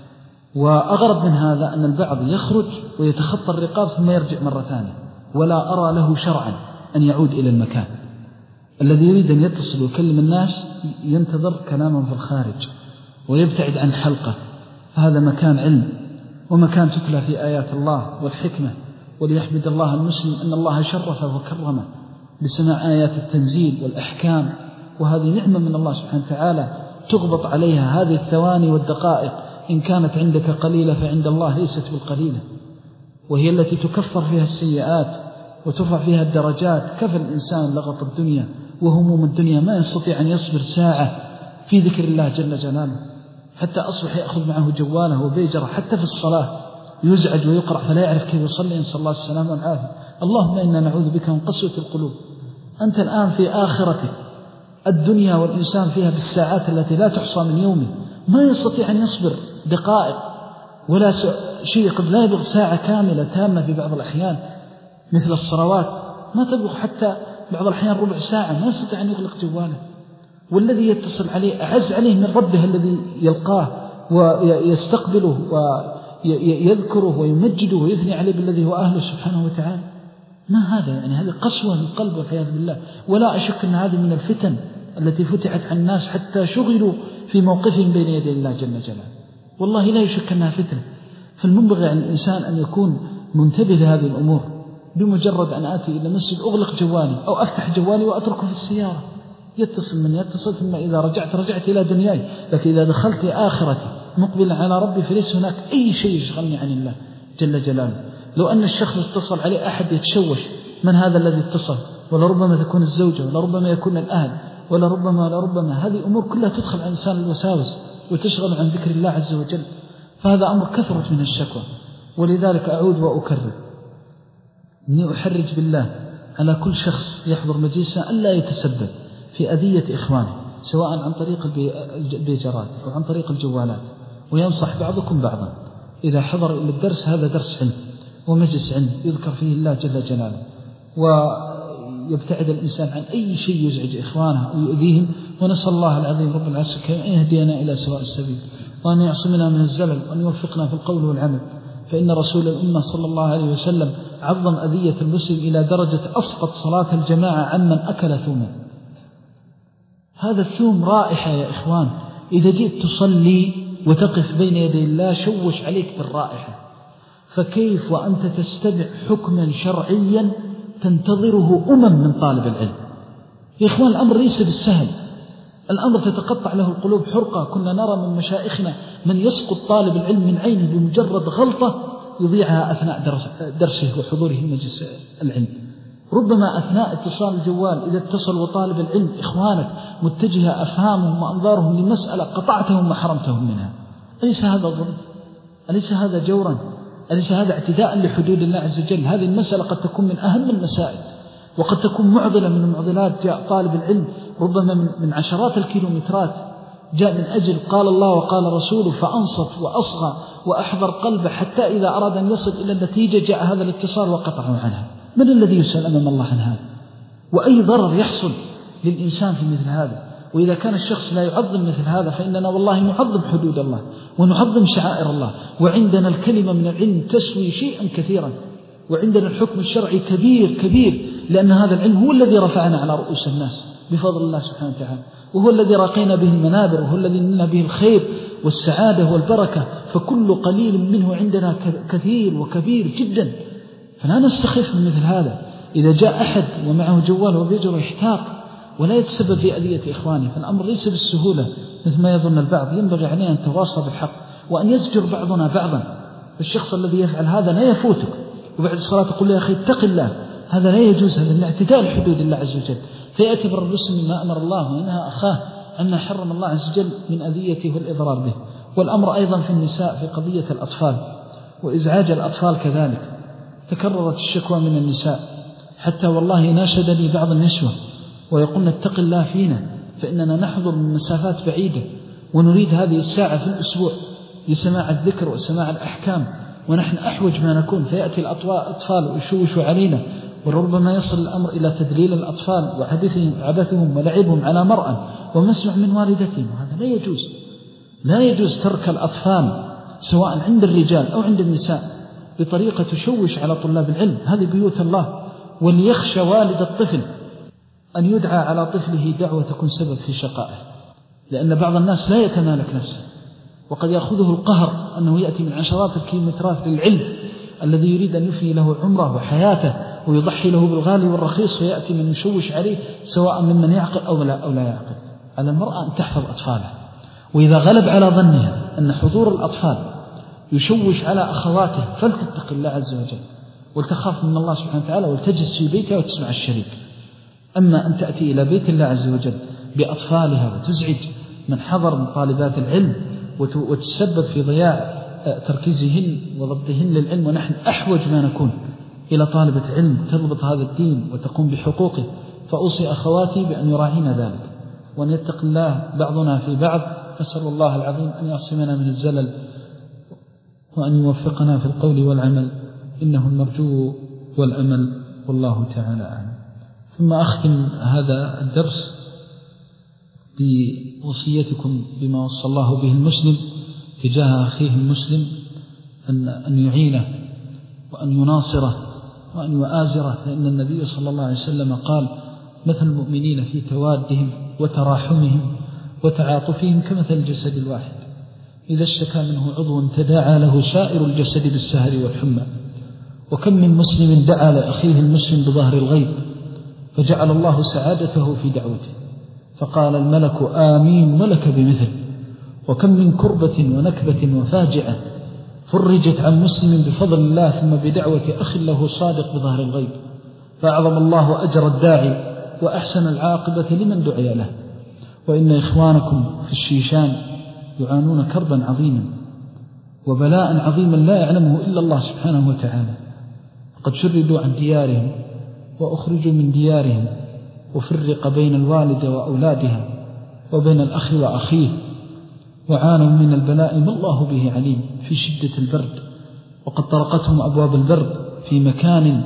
وأغرب من هذا أن البعض يخرج ويتخطى الرقاب ثم يرجع مرة ثانية، ولا أرى له شرعا أن يعود إلى المكان. الذي يريد أن يتصل ويكلم الناس ينتظر كلامهم في الخارج ويبتعد عن حلقة، فهذا مكان علم ومكان تتلى في آيات الله والحكمة، وليحمد الله المسلم أن الله شرفه وكرمه بسماع آيات التنزيل والأحكام، وهذه نعمة من الله سبحانه وتعالى تغبط عليها هذه الثواني والدقائق، إن كانت عندك قليلة فعند الله ليست بالقليلة، وهي التي تكفر فيها السيئات وترفع فيها الدرجات. كفى الإنسان لغط الدنيا وهموم الدنيا، ما يستطيع أن يصبر ساعة في ذكر الله جل جلاله، حتى أصبح يأخذ معه جواله وبيجره، حتى في الصلاة يزعج ويقرأ فلا يعرف كيف يصلي، نسأل الله السلامة والعافية. اللهم إنا نعوذ بك من قسوة القلوب. أنت الآن في آخرتك، الدنيا والإنسان فيها بالساعات التي لا تحصى من يومه، ما يستطيع أن يصبر دقائق ولا شيء، قد لا يبغى ساعة كاملة تامة في بعض الأحيان، مثل الصلوات ما تبغى حتى بعض الأحيان ربع ساعة، ما يستطيع أن يغلق جواله. والذي يتصل عليه أعز عليه من ربه الذي يلقاه ويستقبله ويذكره ويمجده ويثني عليه بالذي هو أهله سبحانه وتعالى. ما هذا؟ يعني هذه قسوة للقلب والعياذ بالله. ولا أشك أن هذه من الفتن التي فتحت عن الناس حتى شغلوا في موقفهم بين يدي الله جل جلاله. والله لا يشك أنها فتنة. فالمنبغي على الإنسان أن يكون منتبه لهذه الأمور. بمجرد أن آتي إلى المسجد أغلق جوالي أو أفتح جوالي وأتركه في السيارة، يتصل من يتصل، ثم إذا رجعت رجعت إلى دنياي. لكن إذا دخلت آخرتي مقبلا على ربي فليس هناك أي شيء يشغلني عن الله جل جلاله. لو أن الشخص اتصل عليه أحد يتشوش من هذا الذي اتصل، ولربما تكون الزوجة، ولربما يكون الأهل، ولربما ولربما هذه أمور كلها تدخل عن إنسان الوساوس وتشغل عن ذكر الله عز وجل. فهذا أمر كثرت من الشكوى. ولذلك أعود وأكرر أني أحرج بالله على كل شخص يحضر مجلسا ألا يتسبب في أذية إخوانه، سواء عن طريق البيجرات أو عن طريق الجوالات. وينصح بعضكم بعضا إذا حضر إلى الدرس، هذا درس علم ومجلس علم يذكر فيه الله جل جلاله، ويبتعد الإنسان عن أي شيء يزعج إخوانه ويؤذيهم. ونسأل الله العظيم رب العزة أن يهدينا إلى سواء السبيل، وأن يعصمنا من الزلل، وأن يوفقنا في القول والعمل. فإن رسول الأمة صلى الله عليه وسلم عظم أذية المسلم إلى درجة أسقط صلاة الجماعة عمن أكل ثوما. هذا الثوم رائحة يا إخوان، إذا جئت تصلي وتقف بين يدي الله شوش عليك بالرائحة، فكيف وأنت تستمع حكما شرعيا تنتظره أمم من طالب العلم؟ يا إخوان الأمر ليس بالسهل، الأمر تتقطع له القلوب حرقة. كنا نرى من مشايخنا من يسقط طالب العلم من عينه بمجرد غلطة يضيعها أثناء درس درسه وحضوره مجلس العلم. ربما أثناء اتصال الجوال إذا اتصل وطالب العلم إخوانك متجهة أفهامهم وأنظارهم لمسألة قطعتهم وحرمتهم منها. أليس هذا ظلم؟ أليس هذا جورا؟ أليس هذا اعتداء لحدود الله عز وجل؟ هذه المسألة قد تكون من أهم المسائل، وقد تكون معضلة من المعضلات. جاء طالب العلم ربما من عشرات الكيلومترات، جاء من أجل قال الله وقال رسوله فأنصت وأصغى وأحضر قلبه، حتى إذا أراد أن يصل إلى النتيجة جاء هذا الاتصال وقطعه عنها. من الذي يسأل أمام الله عن هذا؟ وأي ضرر يحصل للإنسان في مثل هذا؟ وإذا كان الشخص لا يعظم مثل هذا فإننا والله نعظم حدود الله ونعظم شعائر الله، وعندنا الكلمة من العلم تسوي شيئا كثيرا، وعندنا الحكم الشرعي كبير كبير، لأن هذا العلم هو الذي رفعنا على رؤوس الناس بفضل الله سبحانه وتعالى، وهو الذي راقينا به المنابر، وهو الذي نلنا به الخير والسعادة والبركة. فكل قليل منه عندنا كثير وكبير جدا، فلا نستخف من مثل هذا. إذا جاء أحد ومعه جوال وبيجر يحتاق ولا يتسبب في أذية إخوانه، فالأمر ليس بالسهولة مثل ما يظن البعض. ينبغي علينا أن نتواصى بالحق وأن يزجر بعضنا بعضا. فالشخص الذي يفعل هذا لا يفوتك، وبعد الصلاة تقول له يا أخي اتق الله، هذا لا يجوز، هذا من اعتداء لحدود الله عز وجل. فيأتي بالرسل مما أمر الله وينهى أخاه عما حرم الله عز وجل من أذيته والإضرار به. والأمر أيضا في النساء في قضية الأطفال وإزعاج الأطفال كذلك. تكررت الشكوى من النساء، حتى والله ناشدني بعض النسوة ويقولن اتق الله فينا، فإننا نحضر من مسافات بعيدة ونريد هذه الساعة في الأسبوع لسماع الذكر وسماع الأحكام، ونحن أحوج ما نكون. فيأتي الأطفال ويشوشوا علينا، وربما يصل الأمر إلى تدليل الأطفال وعبثهم, عبثهم ولعبهم على مرأة ومسمع من والدتهم. وهذا لا يجوز، لا يجوز ترك الأطفال سواء عند الرجال أو عند النساء بطريقة تشوش على طلاب العلم. هذه بيوت الله. وليخشى والد الطفل أن يدعى على طفله دعوة تكون سبب في شقائه، لأن بعض الناس لا يتمالك نفسه، وقد يأخذه القهر أنه يأتي من عشرات الكيلومترات للعلم الذي يريد أن يفني له عمره وحياته ويضحي له بالغالي والرخيص، ويأتي من يشوش عليه سواء ممن يعقل أو لا, أو لا يعقل. على المرأة أن تحفظ أطفالها، وإذا غلب على ظنها أن حضور الأطفال يشوش على أخواته فلتتق الله عز وجل ولتخاف من الله سبحانه وتعالى ولتجلس في بيتها وتسمع الشريط. أما أن تأتي إلى بيت الله عز وجل بأطفالها وتزعج من حضر من طالبات العلم وتسبب في ضياع تركيزهن وضبطهن للعلم، ونحن أحوج ما نكون إلى طالبة علم تضبط هذا الدين وتقوم بحقوقه. فأوصي أخواتي بأن يراعين ذلك وأن يتق الله بعضنا في بعض. أسأل الله العظيم أن يعصمنا من الزلل وأن يوفقنا في القول والعمل، إنه المرجو والأمل، والله تعالى أعلم. ثم أختم هذا الدرس بوصيتكم بما وصى الله به المسلم تجاه أخيه المسلم أن أن يعينه وأن يناصره وأن يؤازره، لأن النبي صلى الله عليه وسلم قال: مثل المؤمنين في توادهم وتراحمهم وتعاطفهم كمثل الجسد الواحد إذا اشتكى منه عضو تداعى له سائر الجسد بالسهر والحمى. وكم من مسلم دعا لأخيه المسلم بظهر الغيب فجعل الله سعادته في دعوته، فقال الملك آمين ولك بمثل. وكم من كربة ونكبة وفاجعة فرجت عن مسلم بفضل الله ثم بدعوة أخ له صادق بظهر الغيب، فأعظم الله أجر الداعي وأحسن العاقبة لمن دعي له. وإن إخوانكم في الشيشان يعانون كربا عظيما وبلاء عظيما لا يعلمه إلا الله سبحانه وتعالى، قد شردوا عن ديارهم وأخرجوا من ديارهم، وفرق بين الوالدة وأولادها وبين الأخ وأخيه، وعانوا من البلاء ما الله به عليم في شدة البرد، وقد طرقتهم أبواب البرد في مكان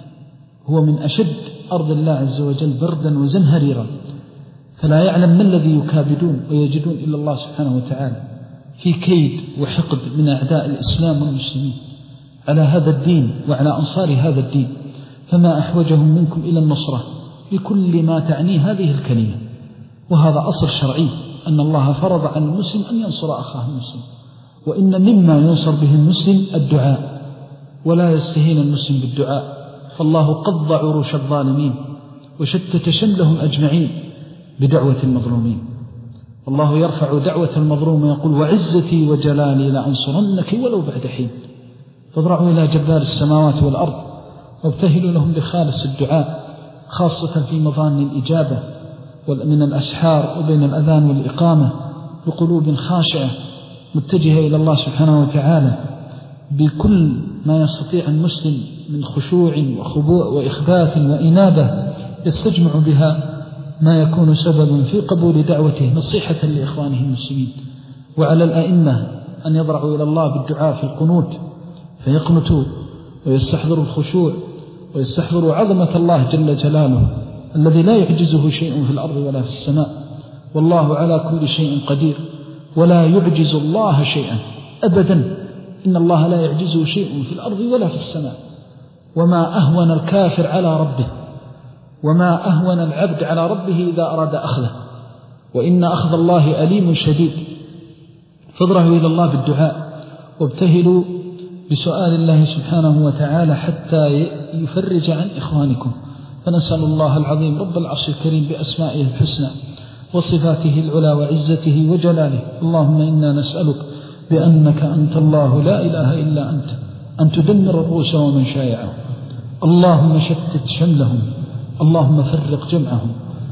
هو من أشد أرض الله عز وجل بردا وزمهريرا، فلا يعلم ما الذي يكابدون ويجدون إلا الله سبحانه وتعالى في كيد وحقد من أعداء الإسلام والمسلمين على هذا الدين وعلى أنصار هذا الدين. فما أحوجهم منكم إلى النصرة لكل ما تعنيه هذه الكلمة. وهذا أصل شرعي أن الله فرض على المسلم أن ينصر أخاه المسلم، وإن مما ينصر به المسلم الدعاء، ولا يستهين المسلم بالدعاء، فالله قض عروش الظالمين وشتت شملهم أجمعين بدعوة المظلومين. والله يرفع دعوة المظلوم ويقول: وعزتي وجلالي لأنصرنك ولو بعد حين. فاضرعوا إلى جبار السماوات والأرض وابتهلوا لهم بخالص الدعاء، خاصة في مظان الإجابة من الأسحار وبين الأذان والإقامة، بقلوب خاشعة متجهة إلى الله سبحانه وتعالى بكل ما يستطيع المسلم من خشوع وخضوع وإخبات وإنابة، يستجمع بها ما يكون سببا في قبول دعوته نصيحة لإخوانه المسلمين. وعلى الأئمة أن يضرعوا إلى الله بالدعاء في القنوت، فيقنتوا ويستحضروا الخشوع ويستحضروا عظمة الله جل جلاله الذي لا يعجزه شيء في الأرض ولا في السماء، والله على كل شيء قدير ولا يعجز الله شيئا أبدا. إن الله لا يعجزه شيء في الأرض ولا في السماء. وما أهون الكافر على ربه، وما أهون العبد على ربه إذا أراد أخذه، وإن أخذ الله أليم شديد. فاضرعوا إلى الله بالدعاء وابتهلوا بسؤال الله سبحانه وتعالى حتى يفرج عن إخوانكم. فنسأل الله العظيم رب العرش الكريم بأسمائه الحسنى وصفاته العلى وعزته وجلاله: اللهم إنا نسألك بأنك أنت الله لا إله إلا أنت أن تدمر الروس ومن شايعهم، اللهم شتت شملهم، اللهم فرق جمعهم،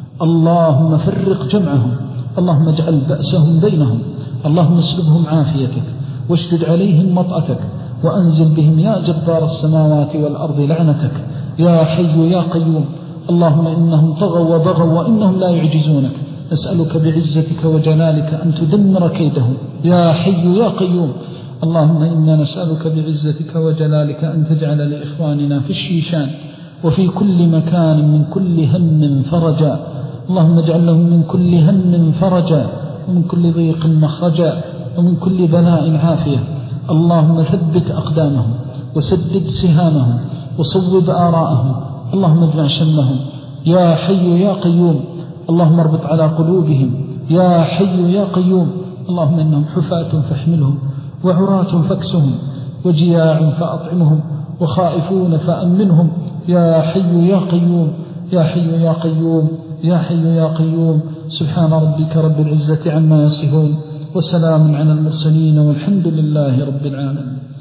اللهم فرق جمعهم، اللهم اجعل بأسهم بينهم، اللهم اسلبهم عافيتك واشدد عليهم مطأتك، وأنزل بهم يا جبار السماوات والأرض لعنتك يا حي يا قيوم. اللهم إنهم طغوا وبغوا وإنهم لا يعجزونك، نسألك بعزتك وجلالك أن تدمر كيدهم يا حي يا قيوم. اللهم إنا نسألك بعزتك وجلالك أن تجعل لإخواننا في الشيشان وفي كل مكان من كل هم فرجا، اللهم اجعل لهم من كل هم فرجا ومن كل ضيق مخرجا ومن كل بلاء عافية. اللهم ثبت أقدامهم وسدد سهامهم وصوب آراءهم، اللهم اجمع شملهم يا حي يا قيوم، اللهم اربط على قلوبهم يا حي يا قيوم، اللهم إنهم حفاة فاحملهم وعراة فاكسهم وجياع فأطعمهم وخائفون فأمنهم يا حي يا قيوم يا حي يا قيوم يا حي يا قيوم. سبحان ربك رب العزة عما يصفون وسلام على المرسلين والحمد لله رب العالمين.